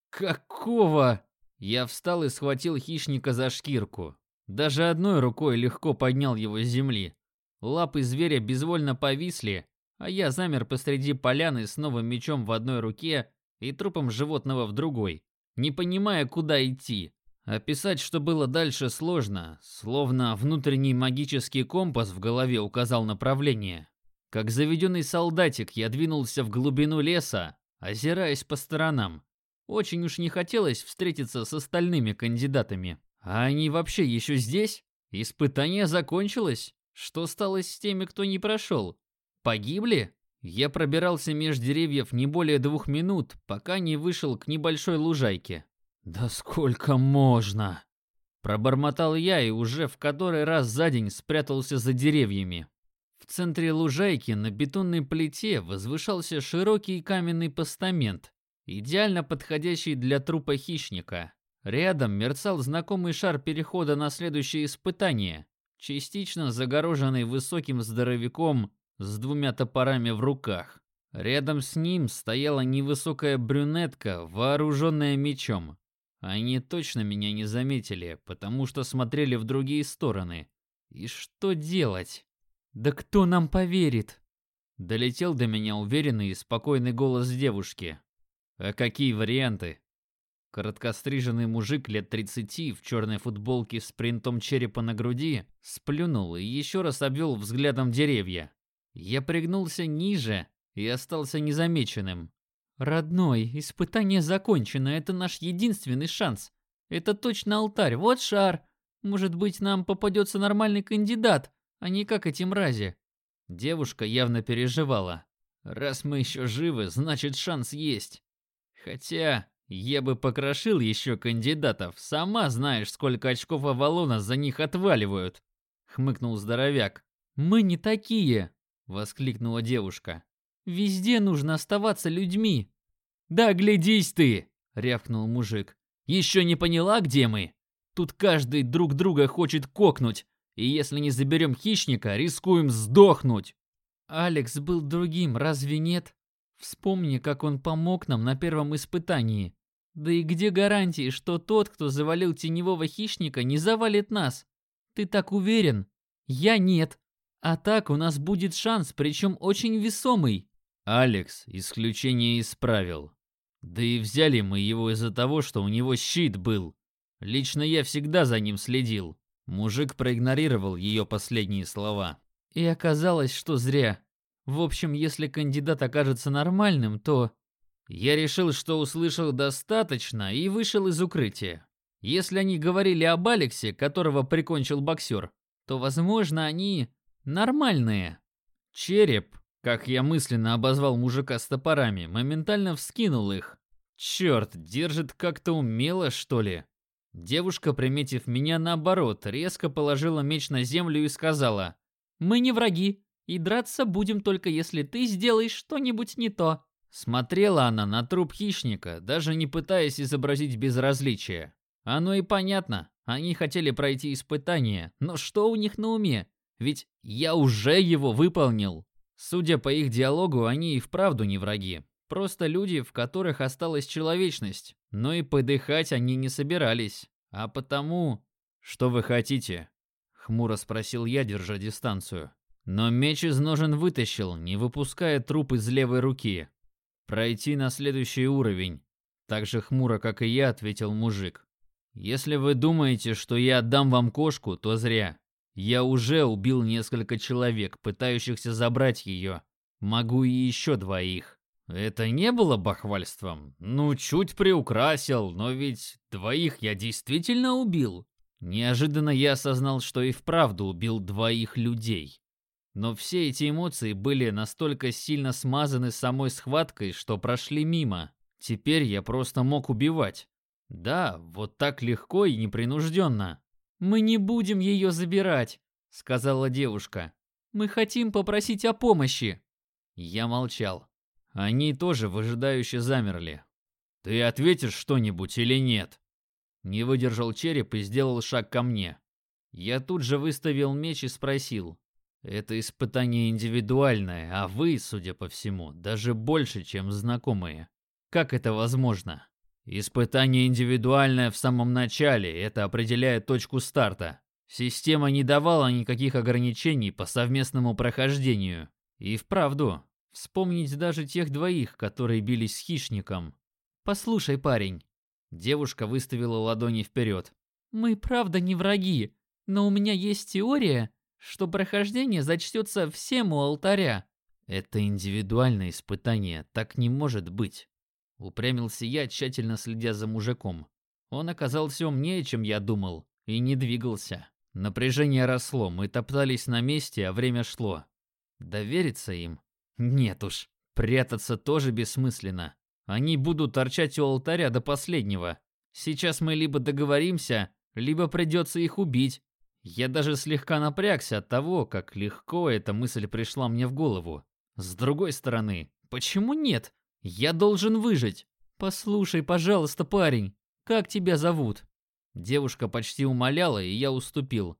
Какого? Я встал и схватил хищника за шкирку. Даже одной рукой легко поднял его с земли. Лапы зверя безвольно повисли, а я замер посреди поляны с новым мечом в одной руке и трупом животного в другой, не понимая, куда идти. Описать, что было дальше, сложно, словно внутренний магический компас в голове указал направление. Как заведенный солдатик я двинулся в глубину леса, озираясь по сторонам. Очень уж не хотелось встретиться с остальными кандидатами. А они вообще еще здесь? Испытание закончилось? Что стало с теми, кто не прошел? Погибли? Я пробирался меж деревьев не более 2 минут, пока не вышел к небольшой лужайке. «Да сколько можно?» Пробормотал я и уже в который раз за день спрятался за деревьями. В центре лужайки на бетонной плите возвышался широкий каменный постамент, идеально подходящий для трупа хищника. Рядом мерцал знакомый шар перехода на следующее испытание, частично загороженный высоким здоровяком с 2 топорами в руках. Рядом с ним стояла невысокая брюнетка, вооруженная мечом. Они точно меня не заметили, потому что смотрели в другие стороны. И что делать? «Да кто нам поверит?» Долетел до меня уверенный и спокойный голос девушки. «А какие варианты?» Короткостриженный мужик лет 30 в черной футболке с принтом черепа на груди сплюнул и еще раз обвел взглядом деревья. Я пригнулся ниже и остался незамеченным. «Родной, испытание закончено, это наш единственный шанс. Это точно алтарь, вот шар. Может быть, нам попадется нормальный кандидат, а не как эти мрази». Девушка явно переживала. «Раз мы еще живы, значит шанс есть. Хотя я бы покрошил еще кандидатов, сама знаешь, сколько очков Авалона за них отваливают», — хмыкнул здоровяк. «Мы не такие», — воскликнула девушка. «Везде нужно оставаться людьми». «Да глядись ты!» — рявкнул мужик. «Еще не поняла, где мы? Тут каждый друг друга хочет кокнуть, и если не заберем хищника, рискуем сдохнуть». «Алекс был другим, разве нет? Вспомни, как он помог нам на первом испытании. Да и где гарантии, что тот, кто завалил теневого хищника, не завалит нас? Ты так уверен? Я нет. А так у нас будет шанс, причем очень весомый». Алекс исключение исправил. Да и взяли мы его из-за того, что у него щит был. Лично я всегда за ним следил. Мужик проигнорировал ее последние слова. И оказалось, что зря. В общем, если кандидат окажется нормальным, то... Я решил, что услышал достаточно и вышел из укрытия. Если они говорили об Алексе, которого прикончил боксер, то, возможно, они нормальные. Череп, как я мысленно обозвал мужика с топорами, моментально вскинул их. Черт, держит как-то умело, что ли? Девушка, приметив меня, наоборот, резко положила меч на землю и сказала: «Мы не враги, и драться будем только если ты сделаешь что-нибудь не то». Смотрела она на труп хищника, даже не пытаясь изобразить безразличие. Оно и понятно, они хотели пройти испытание, но что у них на уме? Ведь я уже его выполнил. Судя по их диалогу, они и вправду не враги. Просто люди, в которых осталась человечность, но и подыхать они не собирались. А потому... «Что вы хотите?» — хмуро спросил я, держа дистанцию. Но меч из ножен вытащил, не выпуская труп из левой руки. «Пройти на следующий уровень», — так же хмуро, как и я, ответил мужик. «Если вы думаете, что я отдам вам кошку, то зря. Я уже убил несколько человек, пытающихся забрать ее. Могу и еще 2. Это не было бахвальством? Ну, чуть приукрасил, но ведь 2 я действительно убил». Неожиданно я осознал, что и вправду убил 2 людей. Но все эти эмоции были настолько сильно смазаны самой схваткой, что прошли мимо. Теперь я просто мог убивать. Да, вот так легко и непринужденно. «Мы не будем ее забирать», — сказала девушка. «Мы хотим попросить о помощи». Я молчал. Они тоже выжидающе замерли. «Ты ответишь что-нибудь или нет?» Не выдержал череп и сделал шаг ко мне. Я тут же выставил меч и спросил: «Это испытание индивидуальное, а вы, судя по всему, даже больше, чем знакомые. Как это возможно?» «Испытание индивидуальное в самом начале, это определяет точку старта. Система не давала никаких ограничений по совместному прохождению. И вправду, вспомнить даже тех 2, которые бились с хищником. Послушай, парень». Девушка выставила ладони вперед. «Мы правда не враги, но у меня есть теория, что прохождение зачтется всем у алтаря». «Это индивидуальное испытание, так не может быть». Упрямился я, тщательно следя за мужиком. Он оказался умнее, чем я думал, и не двигался. Напряжение росло, мы топтались на месте, а время шло. Довериться им? Нет уж, прятаться тоже бессмысленно. Они будут торчать у алтаря до последнего. Сейчас мы либо договоримся, либо придется их убить. Я даже слегка напрягся от того, как легко эта мысль пришла мне в голову. С другой стороны, почему нет? Я должен выжить. Послушай, пожалуйста, парень, как тебя зовут? Девушка почти умоляла, и я уступил.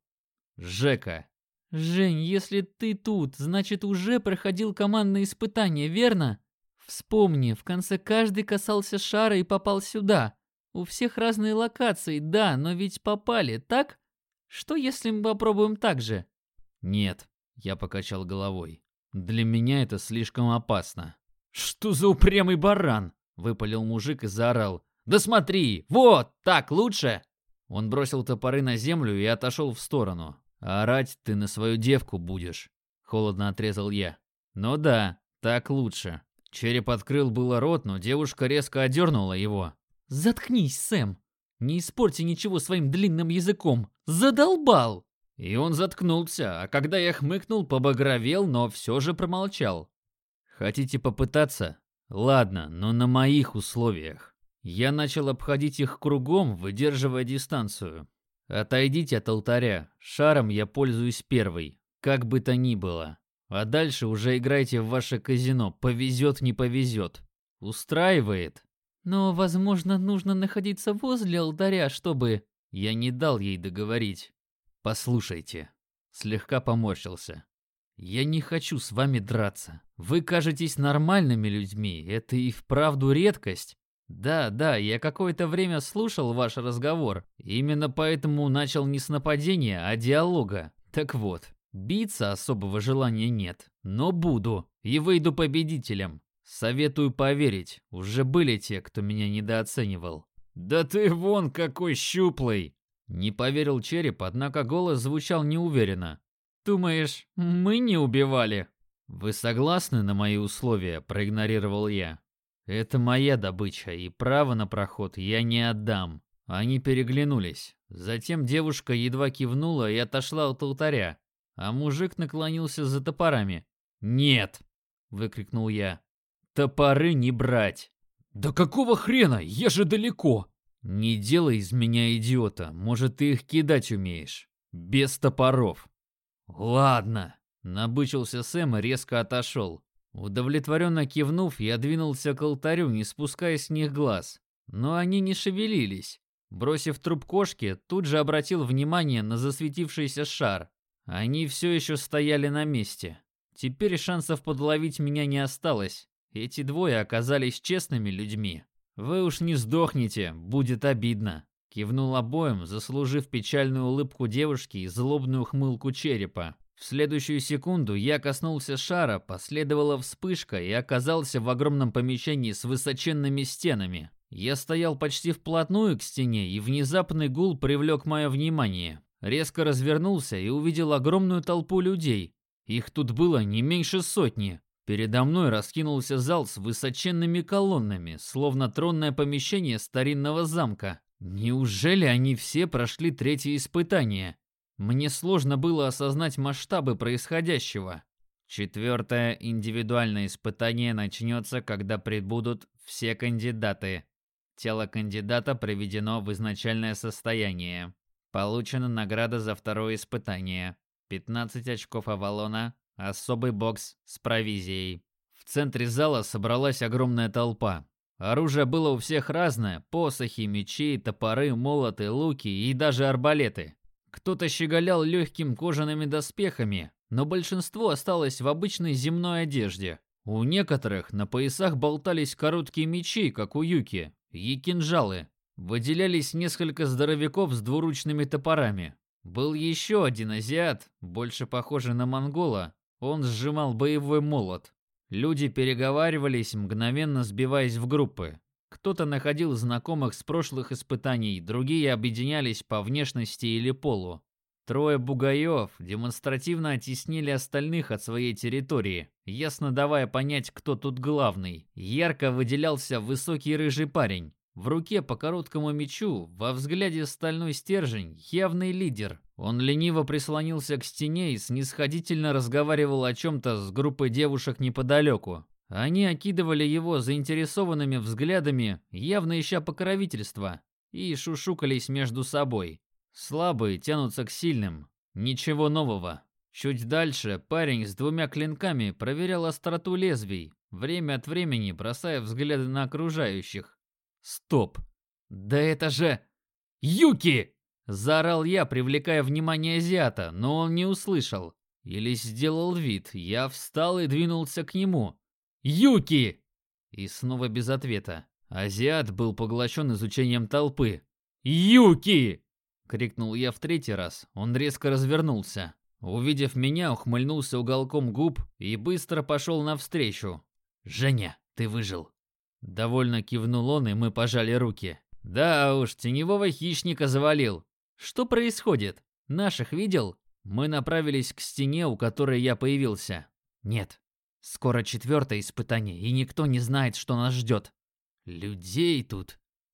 Жека. Жень, если ты тут, значит уже проходил командные испытания, верно? Вспомни, в конце каждый касался шара и попал сюда. У всех разные локации, да, но ведь попали, так? Что если мы попробуем так же? Нет, я покачал головой. Для меня это слишком опасно. Что за упрямый баран? Выпалил мужик и заорал. Да смотри, вот, так лучше. Он бросил топоры на землю и отошел в сторону. Орать ты на свою девку будешь, холодно отрезал я. Ну да, так лучше. Череп открыл было рот, но девушка резко одернула его. Заткнись, Сэм. Не испорти ничего своим длинным языком. Задолбал! И он заткнулся, а когда я хмыкнул, побагровел, но все же промолчал. Хотите попытаться? Ладно, но на моих условиях. Я начал обходить их кругом, выдерживая дистанцию. Отойдите от алтаря. Шаром я пользуюсь первой, как бы то ни было. А дальше уже играйте в ваше казино, повезет, не повезет. Устраивает? Но, возможно, нужно находиться возле алтаря, чтобы... Я не дал ей договорить. Послушайте. Слегка поморщился. Я не хочу с вами драться. Вы кажетесь нормальными людьми, это и вправду редкость. Да, я какое-то время слушал ваш разговор. Именно поэтому начал не с нападения, а диалога. Так вот, биться особого желания нет, но буду и выйду победителем. Советую поверить, уже были те, кто меня недооценивал. Да ты вон какой щуплый! Не поверил Череп, однако голос звучал неуверенно. Думаешь, мы не убивали? Вы согласны на мои условия? Проигнорировал я. Это моя добыча, и право на проход я не отдам. Они переглянулись. Затем девушка едва кивнула и отошла от алтаря, а мужик наклонился за топорами. «Нет!» — выкрикнул я. «Топоры не брать!» «Да какого хрена? Я же далеко!» «Не делай из меня идиота, может, ты их кидать умеешь. Без топоров». «Ладно!» — набычился Сэм и резко отошел. Удовлетворенно кивнув, я двинулся к алтарю, не спуская с них глаз. Но они не шевелились. Бросив труп кошки, тут же обратил внимание на засветившийся шар. Они все еще стояли на месте. Теперь шансов подловить меня не осталось. Эти двое оказались честными людьми. «Вы уж не сдохнете, будет обидно», — кивнул обоим, заслужив печальную улыбку девушки и злобную ухмылку Черепа. В следующую секунду я коснулся шара, последовала вспышка и оказался в огромном помещении с высоченными стенами. Я стоял почти вплотную к стене, и внезапный гул привлек мое внимание. Резко развернулся и увидел огромную толпу людей. Их тут было не меньше сотни. Передо мной раскинулся зал с высоченными колоннами, словно тронное помещение старинного замка. Неужели они все прошли третье испытание? Мне сложно было осознать масштабы происходящего. Четвертое индивидуальное испытание начнется, когда прибудут все кандидаты. Тело кандидата приведено в изначальное состояние. Получена награда за второе испытание. 15 очков Авалона, особый бокс с провизией. В центре зала собралась огромная толпа. Оружие было у всех разное: посохи, мечи, топоры, молоты, луки и даже арбалеты. Кто-то щеголял легким кожаными доспехами, но большинство осталось в обычной земной одежде. У некоторых на поясах болтались короткие мечи, как у Юки, и кинжалы. Выделялись несколько здоровяков с двуручными топорами. Был еще один азиат, больше похожий на монгола. Он сжимал боевой молот. Люди переговаривались, мгновенно сбиваясь в группы. Кто-то находил знакомых с прошлых испытаний, другие объединялись по внешности или полу. Трое бугаев демонстративно оттеснили остальных от своей территории, ясно давая понять, кто тут главный. Ярко выделялся высокий рыжий парень. В руке по короткому мечу, во взгляде стальной стержень, явный лидер. Он лениво прислонился к стене и снисходительно разговаривал о чем-то с группой девушек неподалеку. Они окидывали его заинтересованными взглядами, явно ища покровительства, и шушукались между собой. Слабые тянутся к сильным, Ничего нового. Чуть дальше парень с двумя клинками проверял остроту лезвий, время от времени бросая взгляды на окружающих. Стоп! Да это же... Юки! Заорал я, привлекая внимание азиата, но он не услышал. Или сделал вид. Я встал и двинулся к нему. «Юки!» И снова без ответа. Азиат был поглощен изучением толпы. «Юки!» — крикнул я в третий раз. Он резко развернулся. Увидев меня, ухмыльнулся уголком губ и быстро пошел навстречу. «Женя, ты выжил!» Довольно кивнул он, и мы пожали руки. «Да уж, теневого хищника завалил. Что происходит? Наших видел?» Мы направились к стене, у которой я появился. «Нет, скоро 4-е испытание, и никто не знает, что нас ждет. Людей тут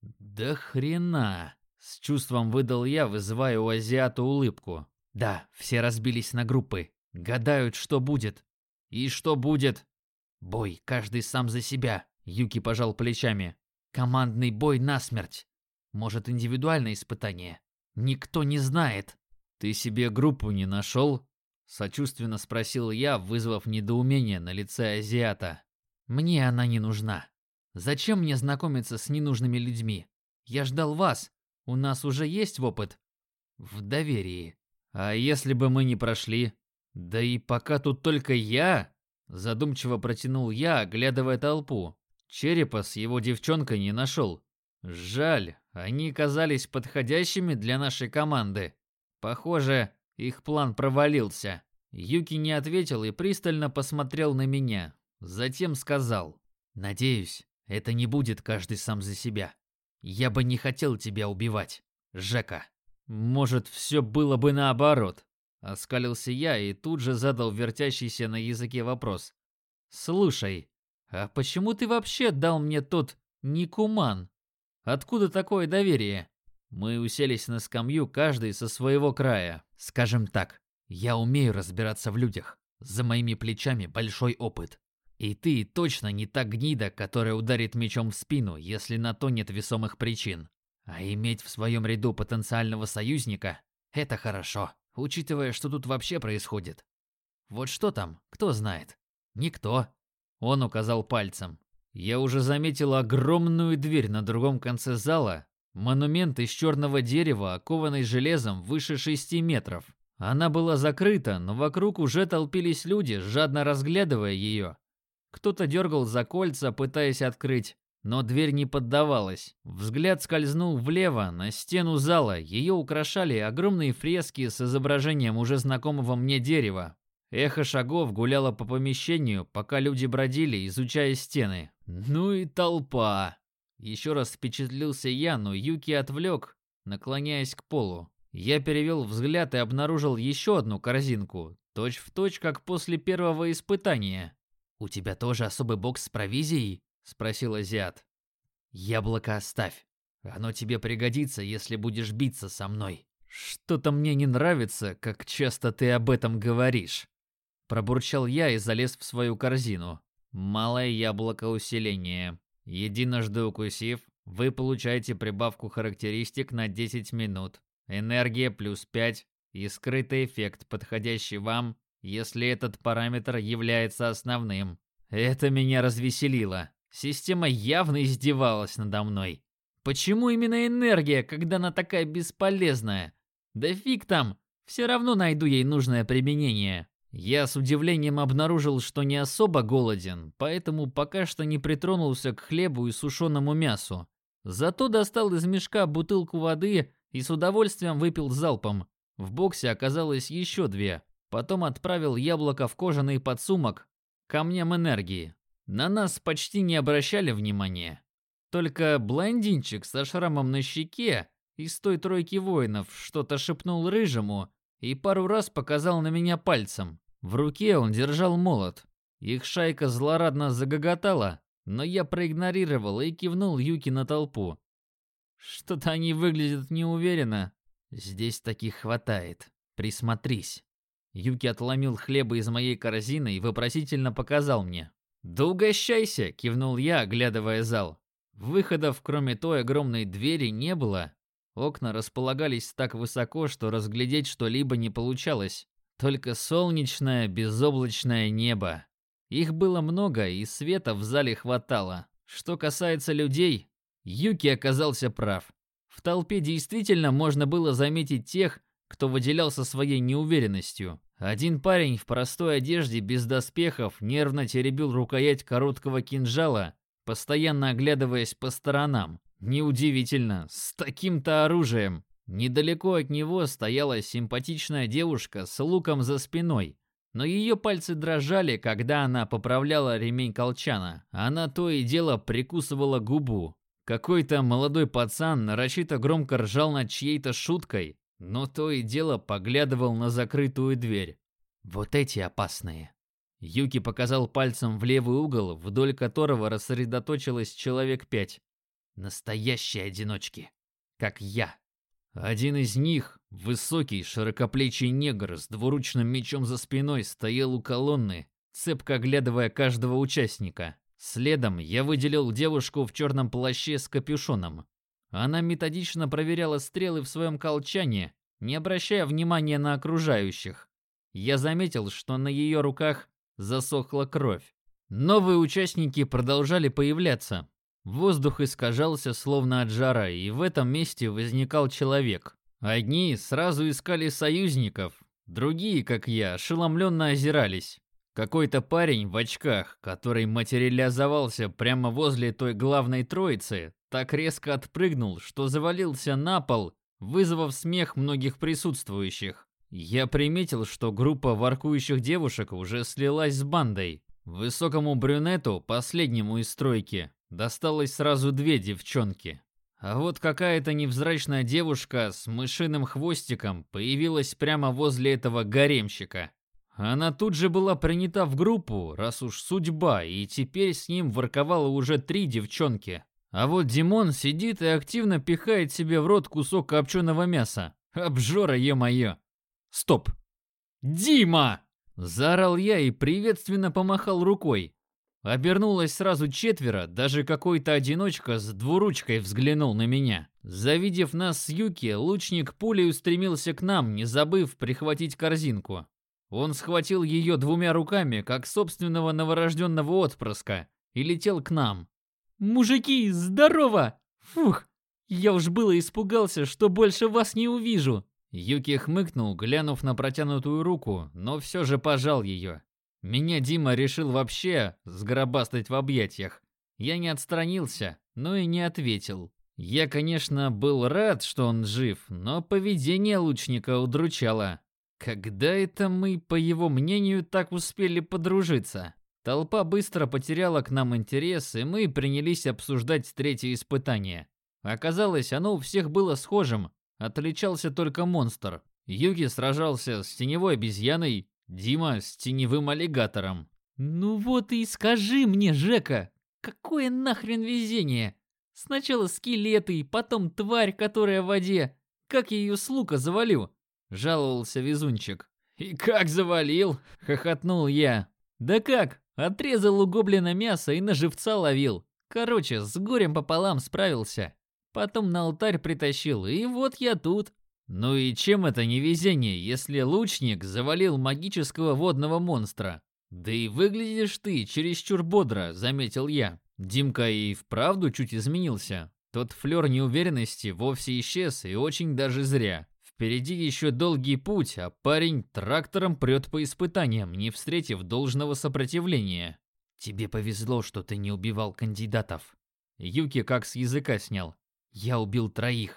до хрена!» С чувством выдал я, вызывая у азиата улыбку. «Да, все разбились на группы. Гадают, что будет». «И что будет?» «Бой, каждый сам за себя», — Юки пожал плечами. «Командный бой насмерть. Может, индивидуальное испытание? Никто не знает». «Ты себе группу не нашел?» — сочувственно спросил я, вызвав недоумение на лице азиата. «Мне она не нужна. Зачем мне знакомиться с ненужными людьми? Я ждал вас. У нас уже есть опыт в доверии. А если бы мы не прошли? Да и пока тут только я...» Задумчиво протянул я, оглядывая толпу. Черепа с его девчонкой не нашел. Жаль, они казались подходящими для нашей команды. Похоже, их план провалился. Юки не ответил и пристально посмотрел на меня. Затем сказал: «Надеюсь, это не будет каждый сам за себя. Я бы не хотел тебя убивать, Жека». «Может, все было бы наоборот?» Оскалился я и тут же задал вертящийся на языке вопрос. «Слушай, а почему ты вообще дал мне тот Никуман? Откуда такое доверие?» Мы уселись на скамью, каждый со своего края. «Скажем так, я умею разбираться в людях. За моими плечами большой опыт. И ты точно не та гнида, которая ударит мечом в спину, если на то нет весомых причин. А иметь в своем ряду потенциального союзника – это хорошо, учитывая, что тут вообще происходит. Вот что там, кто знает? Никто». Он указал пальцем. Я уже заметил огромную дверь на другом конце зала. Монумент из черного дерева, окованный железом выше 6 метров. Она была закрыта, но вокруг уже толпились люди, жадно разглядывая ее. Кто-то дергал за кольца, пытаясь открыть, но дверь не поддавалась. Взгляд скользнул влево, на стену зала. Ее украшали огромные фрески с изображением уже знакомого мне дерева. Эхо шагов гуляло по помещению, пока люди бродили, изучая стены. Ну и толпа. Еще раз впечатлился я, но Юки отвлек, наклоняясь к полу. Я перевел взгляд и обнаружил еще одну корзинку, точь-в-точь, как после первого испытания. «У тебя тоже особый бокс с провизией?» — спросил азиат. «Яблоко оставь. Оно тебе пригодится, если будешь биться со мной». «Что-то мне не нравится, как часто ты об этом говоришь». Пробурчал я и залез в свою корзину. Малое яблоко усиления. Единожды укусив, вы получаете прибавку характеристик на 10 минут. Энергия плюс 5 и скрытый эффект, подходящий вам, если этот параметр является основным. Это меня развеселило. Система явно издевалась надо мной. Почему именно энергия, когда она такая бесполезная? Да фиг там, все равно найду ей нужное применение. Я с удивлением обнаружил, что не особо голоден, поэтому пока что не притронулся к хлебу и сушеному мясу. Зато достал из мешка бутылку воды и с удовольствием выпил залпом. В боксе оказалось еще 2. Потом отправил яблоко в кожаный подсумок к камням энергии. На нас почти не обращали внимания. Только блондинчик со шрамом на щеке из той тройки воинов что-то шепнул рыжему и пару раз показал на меня пальцем. В руке он держал молот. Их шайка злорадно загоготала, но я проигнорировал и кивнул Юки на толпу. Что-то они выглядят неуверенно. Здесь таких хватает. Присмотрись. Юки отломил хлеба из моей корзины и вопросительно показал мне. «Да угощайся!» – кивнул я, оглядывая зал. Выходов, кроме той огромной двери, не было. Окна располагались так высоко, что разглядеть что-либо не получалось. Только солнечное, безоблачное небо. Их было много, и света в зале хватало. Что касается людей, Юки оказался прав. В толпе действительно можно было заметить тех, кто выделялся своей неуверенностью. Один парень в простой одежде без доспехов нервно теребил рукоять короткого кинжала, постоянно оглядываясь по сторонам. Неудивительно, с таким-то оружием. Недалеко от него стояла симпатичная девушка с луком за спиной, но ее пальцы дрожали, когда она поправляла ремень колчана. Она то и дело прикусывала губу. Какой-то молодой пацан нарочито громко ржал над чьей-то шуткой, но то и дело поглядывал на закрытую дверь. «Вот эти опасные!» Юки показал пальцем в левый угол, вдоль которого рассредоточилось человек 5. Настоящие одиночки, как я. Один из них, высокий, широкоплечий негр с двуручным мечом за спиной, стоял у колонны, цепко оглядывая каждого участника. Следом я выделил девушку в черном плаще с капюшоном. Она методично проверяла стрелы в своем колчане, не обращая внимания на окружающих. Я заметил, что на ее руках засохла кровь. Новые участники продолжали появляться. Воздух искажался словно от жара, и в этом месте возникал человек. Одни сразу искали союзников, другие, как я, ошеломленно озирались. Какой-то парень в очках, который материализовался прямо возле той главной троицы, так резко отпрыгнул, что завалился на пол, вызвав смех многих присутствующих. Я приметил, что группа воркующих девушек уже слилась с бандой. Высокому брюнету, последнему из тройки, досталось сразу 2 девчонки. А вот какая-то невзрачная девушка с мышиным хвостиком появилась прямо возле этого гаремщика. Она тут же была принята в группу, раз уж судьба, и теперь с ним ворковало уже 3 девчонки. А вот Димон сидит и активно пихает себе в рот кусок копченого мяса. Обжора, е-мое. Стоп! Дима! Заорал я и приветственно помахал рукой. Обернулось сразу 4, даже какой-то одиночка с двуручкой взглянул на меня. Завидев нас с Юки, лучник пулей устремился к нам, не забыв прихватить корзинку. Он схватил ее 2 руками, как собственного новорожденного отпрыска, и летел к нам. «Мужики, здорово! Фух, я уж было испугался, что больше вас не увижу!» Юки хмыкнул, глянув на протянутую руку, но все же пожал ее. Меня Дима решил вообще сгробастать в объятиях. Я не отстранился, но и не ответил. Я, конечно, был рад, что он жив, но поведение лучника удручало. Когда это мы, по его мнению, так успели подружиться? Толпа быстро потеряла к нам интерес, и мы принялись обсуждать 3-е испытание. Оказалось, оно у всех было схожим, отличался только монстр. Юки сражался с теневой обезьяной, Дима с теневым аллигатором. «Ну вот и скажи мне, Жека, какое нахрен везение? Сначала скелеты, потом тварь, которая в воде. Как я ее с лука завалю?» — жаловался везунчик. «И как завалил?» — хохотнул я. «Да как? Отрезал у гоблина мясо и на живца ловил. Короче, с горем пополам справился. Потом на алтарь притащил, и вот я тут». «Ну и чем это не везение, если лучник завалил магического водного монстра? Да и выглядишь ты чересчур бодро», — заметил я. Димка и вправду чуть изменился. Тот флёр неуверенности вовсе исчез, и очень даже зря. Впереди еще долгий путь, а парень трактором прет по испытаниям, не встретив должного сопротивления. «Тебе повезло, что ты не убивал кандидатов». Юки как с языка снял. «Я убил 3».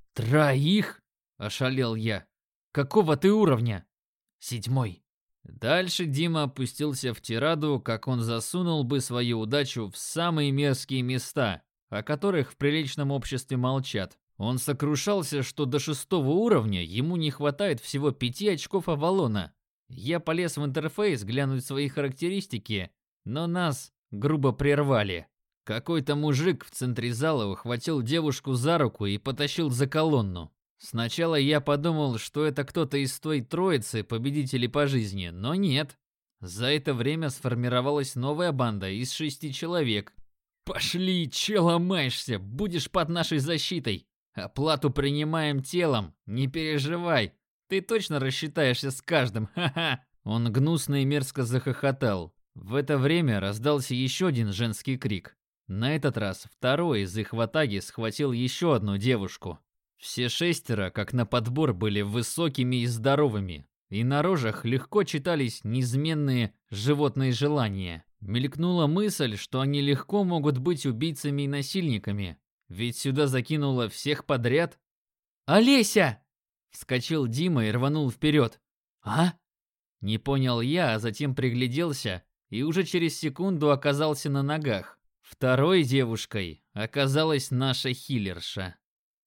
«3?» — ошалел я. «Какого ты уровня?» «7». Дальше Дима опустился в тираду, как он засунул бы свою удачу в самые мерзкие места, о которых в приличном обществе молчат. Он сокрушался, что до 6-го уровня ему не хватает всего 5 очков Авалона. Я полез в интерфейс глянуть свои характеристики, но нас грубо прервали. Какой-то мужик в центре зала ухватил девушку за руку и потащил за колонну. Сначала я подумал, что это кто-то из той троицы победителей по жизни, но нет. За это время сформировалась новая банда из 6 человек. «Пошли, че ломаешься? Будешь под нашей защитой!» Оплату принимаем телом, не переживай. Ты точно рассчитаешься с каждым, ха-ха!» Он гнусно и мерзко захохотал. В это время раздался еще один женский крик. На этот раз второй из их ватаги схватил еще одну девушку. Все шестеро, как на подбор, были высокими и здоровыми, и на рожах легко читались неизменные животные желания. Мелькнула мысль, что они легко могут быть убийцами и насильниками, ведь сюда закинуло всех подряд. «Олеся!» — вскочил Дима и рванул вперед. «А?» — не понял я, а затем пригляделся и уже через секунду оказался на ногах. Второй девушкой оказалась наша хилерша.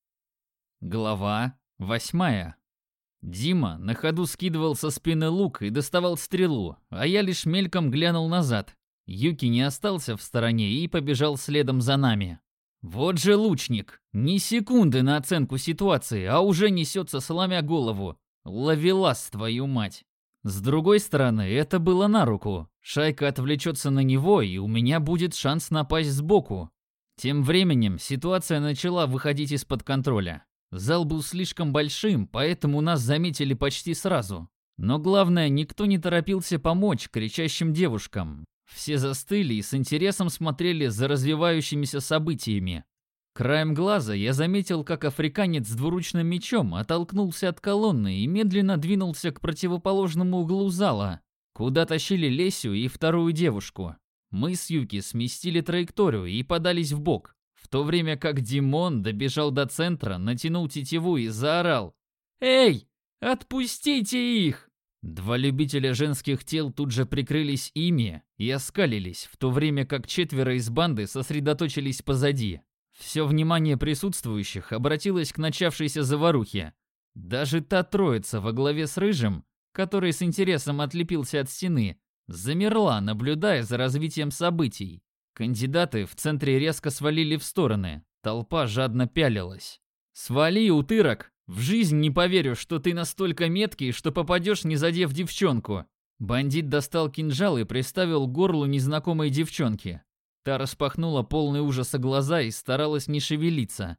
Глава 8. Дима на ходу скидывал со спины лук и доставал стрелу, а я лишь мельком глянул назад. Юки не остался в стороне и побежал следом за нами. Вот же лучник! Ни секунды на оценку ситуации, а уже несется, сломя голову. Ловелас, твою мать! С другой стороны, это было на руку. Шайка отвлечется на него, и у меня будет шанс напасть сбоку. Тем временем ситуация начала выходить из-под контроля. Зал был слишком большим, поэтому нас заметили почти сразу. Но главное, никто не торопился помочь кричащим девушкам. Все застыли и с интересом смотрели за развивающимися событиями. Краем глаза я заметил, как африканец с двуручным мечом оттолкнулся от колонны и медленно двинулся к противоположному углу зала, куда тащили Лесю и вторую девушку. Мы с Юки сместили траекторию и подались вбок, в то время как Димон добежал до центра, натянул тетиву и заорал: «Эй, отпустите их!» Два любителя женских тел тут же прикрылись ими и оскалились, в то время как четверо из банды сосредоточились позади. Все внимание присутствующих обратилось к начавшейся заварухе. Даже та троица во главе с Рыжим, который с интересом отлепился от стены, замерла, наблюдая за развитием событий. Кандидаты в центре резко свалили в стороны. Толпа жадно пялилась. «Свали, утырок! В жизнь не поверю, что ты настолько меткий, что попадешь, не задев девчонку!» Бандит достал кинжал и приставил к горлу незнакомой девчонки. Та распахнула полный ужаса глаза и старалась не шевелиться.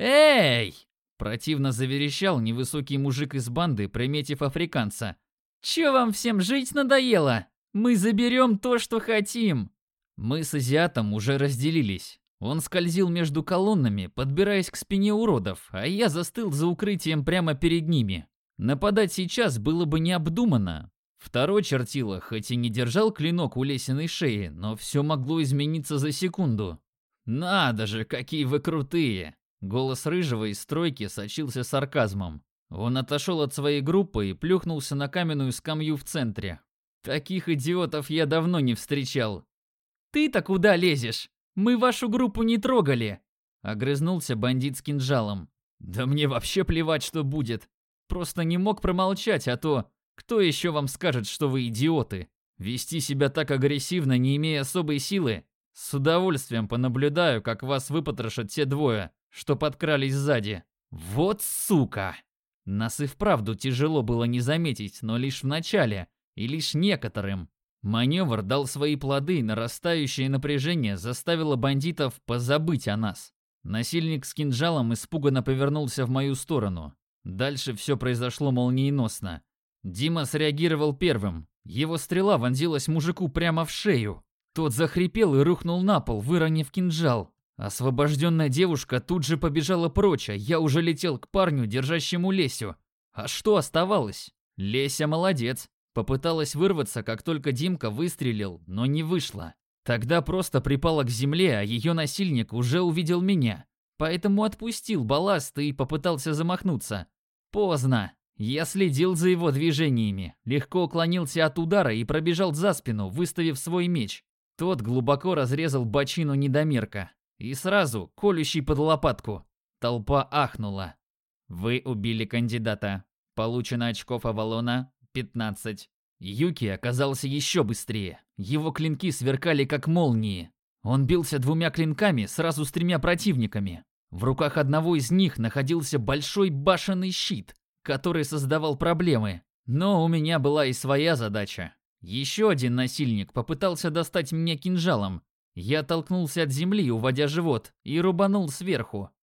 «Эй!» – противно заверещал невысокий мужик из банды, приметив африканца. «Чё вам всем жить надоело? Мы заберем то, что хотим!» Мы с азиатом уже разделились. Он скользил между колоннами, подбираясь к спине уродов, а я застыл за укрытием прямо перед ними. Нападать сейчас было бы необдуманно. Второй чертила, хоть и не держал клинок у Лесиной шеи, но все могло измениться за секунду. «Надо же, какие вы крутые!» Голос Рыжего из стройки сочился сарказмом. Он отошел от своей группы и плюхнулся на каменную скамью в центре. «Таких идиотов я давно не встречал». «Ты-то куда лезешь? Мы вашу группу не трогали!» Огрызнулся бандит с кинжалом. «Да мне вообще плевать, что будет. Просто не мог промолчать, а то... Кто еще вам скажет, что вы идиоты? Вести себя так агрессивно, не имея особой силы? С удовольствием понаблюдаю, как вас выпотрошат те двое, что подкрались сзади. Вот сука!» Нас и вправду тяжело было не заметить, но лишь в начале, и лишь некоторым. Маневр дал свои плоды, и нарастающее напряжение заставило бандитов позабыть о нас. Насильник с кинжалом испуганно повернулся в мою сторону. Дальше все произошло молниеносно. Дима среагировал первым. Его стрела вонзилась мужику прямо в шею. Тот захрипел и рухнул на пол, выронив кинжал. Освобожденная девушка тут же побежала прочь, а я уже летел к парню, держащему Лесю. А что оставалось? Леся молодец. Попыталась вырваться, как только Димка выстрелил, но не вышло. Тогда просто припала к земле, а ее насильник уже увидел меня. Поэтому отпустил балласт и попытался замахнуться. Поздно. Я следил за его движениями, легко уклонился от удара и пробежал за спину, выставив свой меч. Тот глубоко разрезал бочину недомерка. И сразу колющий под лопатку. Толпа ахнула. Вы убили кандидата. Получено очков Авалона 15. Юки оказался еще быстрее. Его клинки сверкали как молнии. Он бился двумя клинками сразу с тремя противниками. В руках одного из них находился большой башенный щит, который создавал проблемы. Но у меня была и своя задача. Еще один насильник попытался достать меня кинжалом. Я оттолкнулся от земли, уводя живот, и рубанул сверху.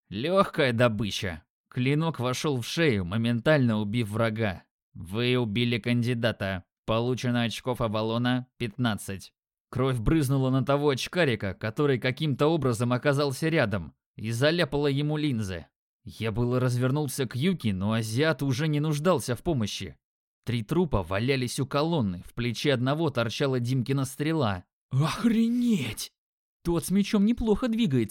Легкая добыча. Клинок вошел в шею, моментально убив врага. Вы убили кандидата. Получено очков Авалона 15. Кровь брызнула на того очкарика, который каким-то образом оказался рядом, и заляпала ему линзы. Я было развернулся к Юки, но азиат уже не нуждался в помощи. 3 трупа валялись у колонны, в плече одного торчала Димкина стрела. Охренеть! Тот с мечом неплохо двигается.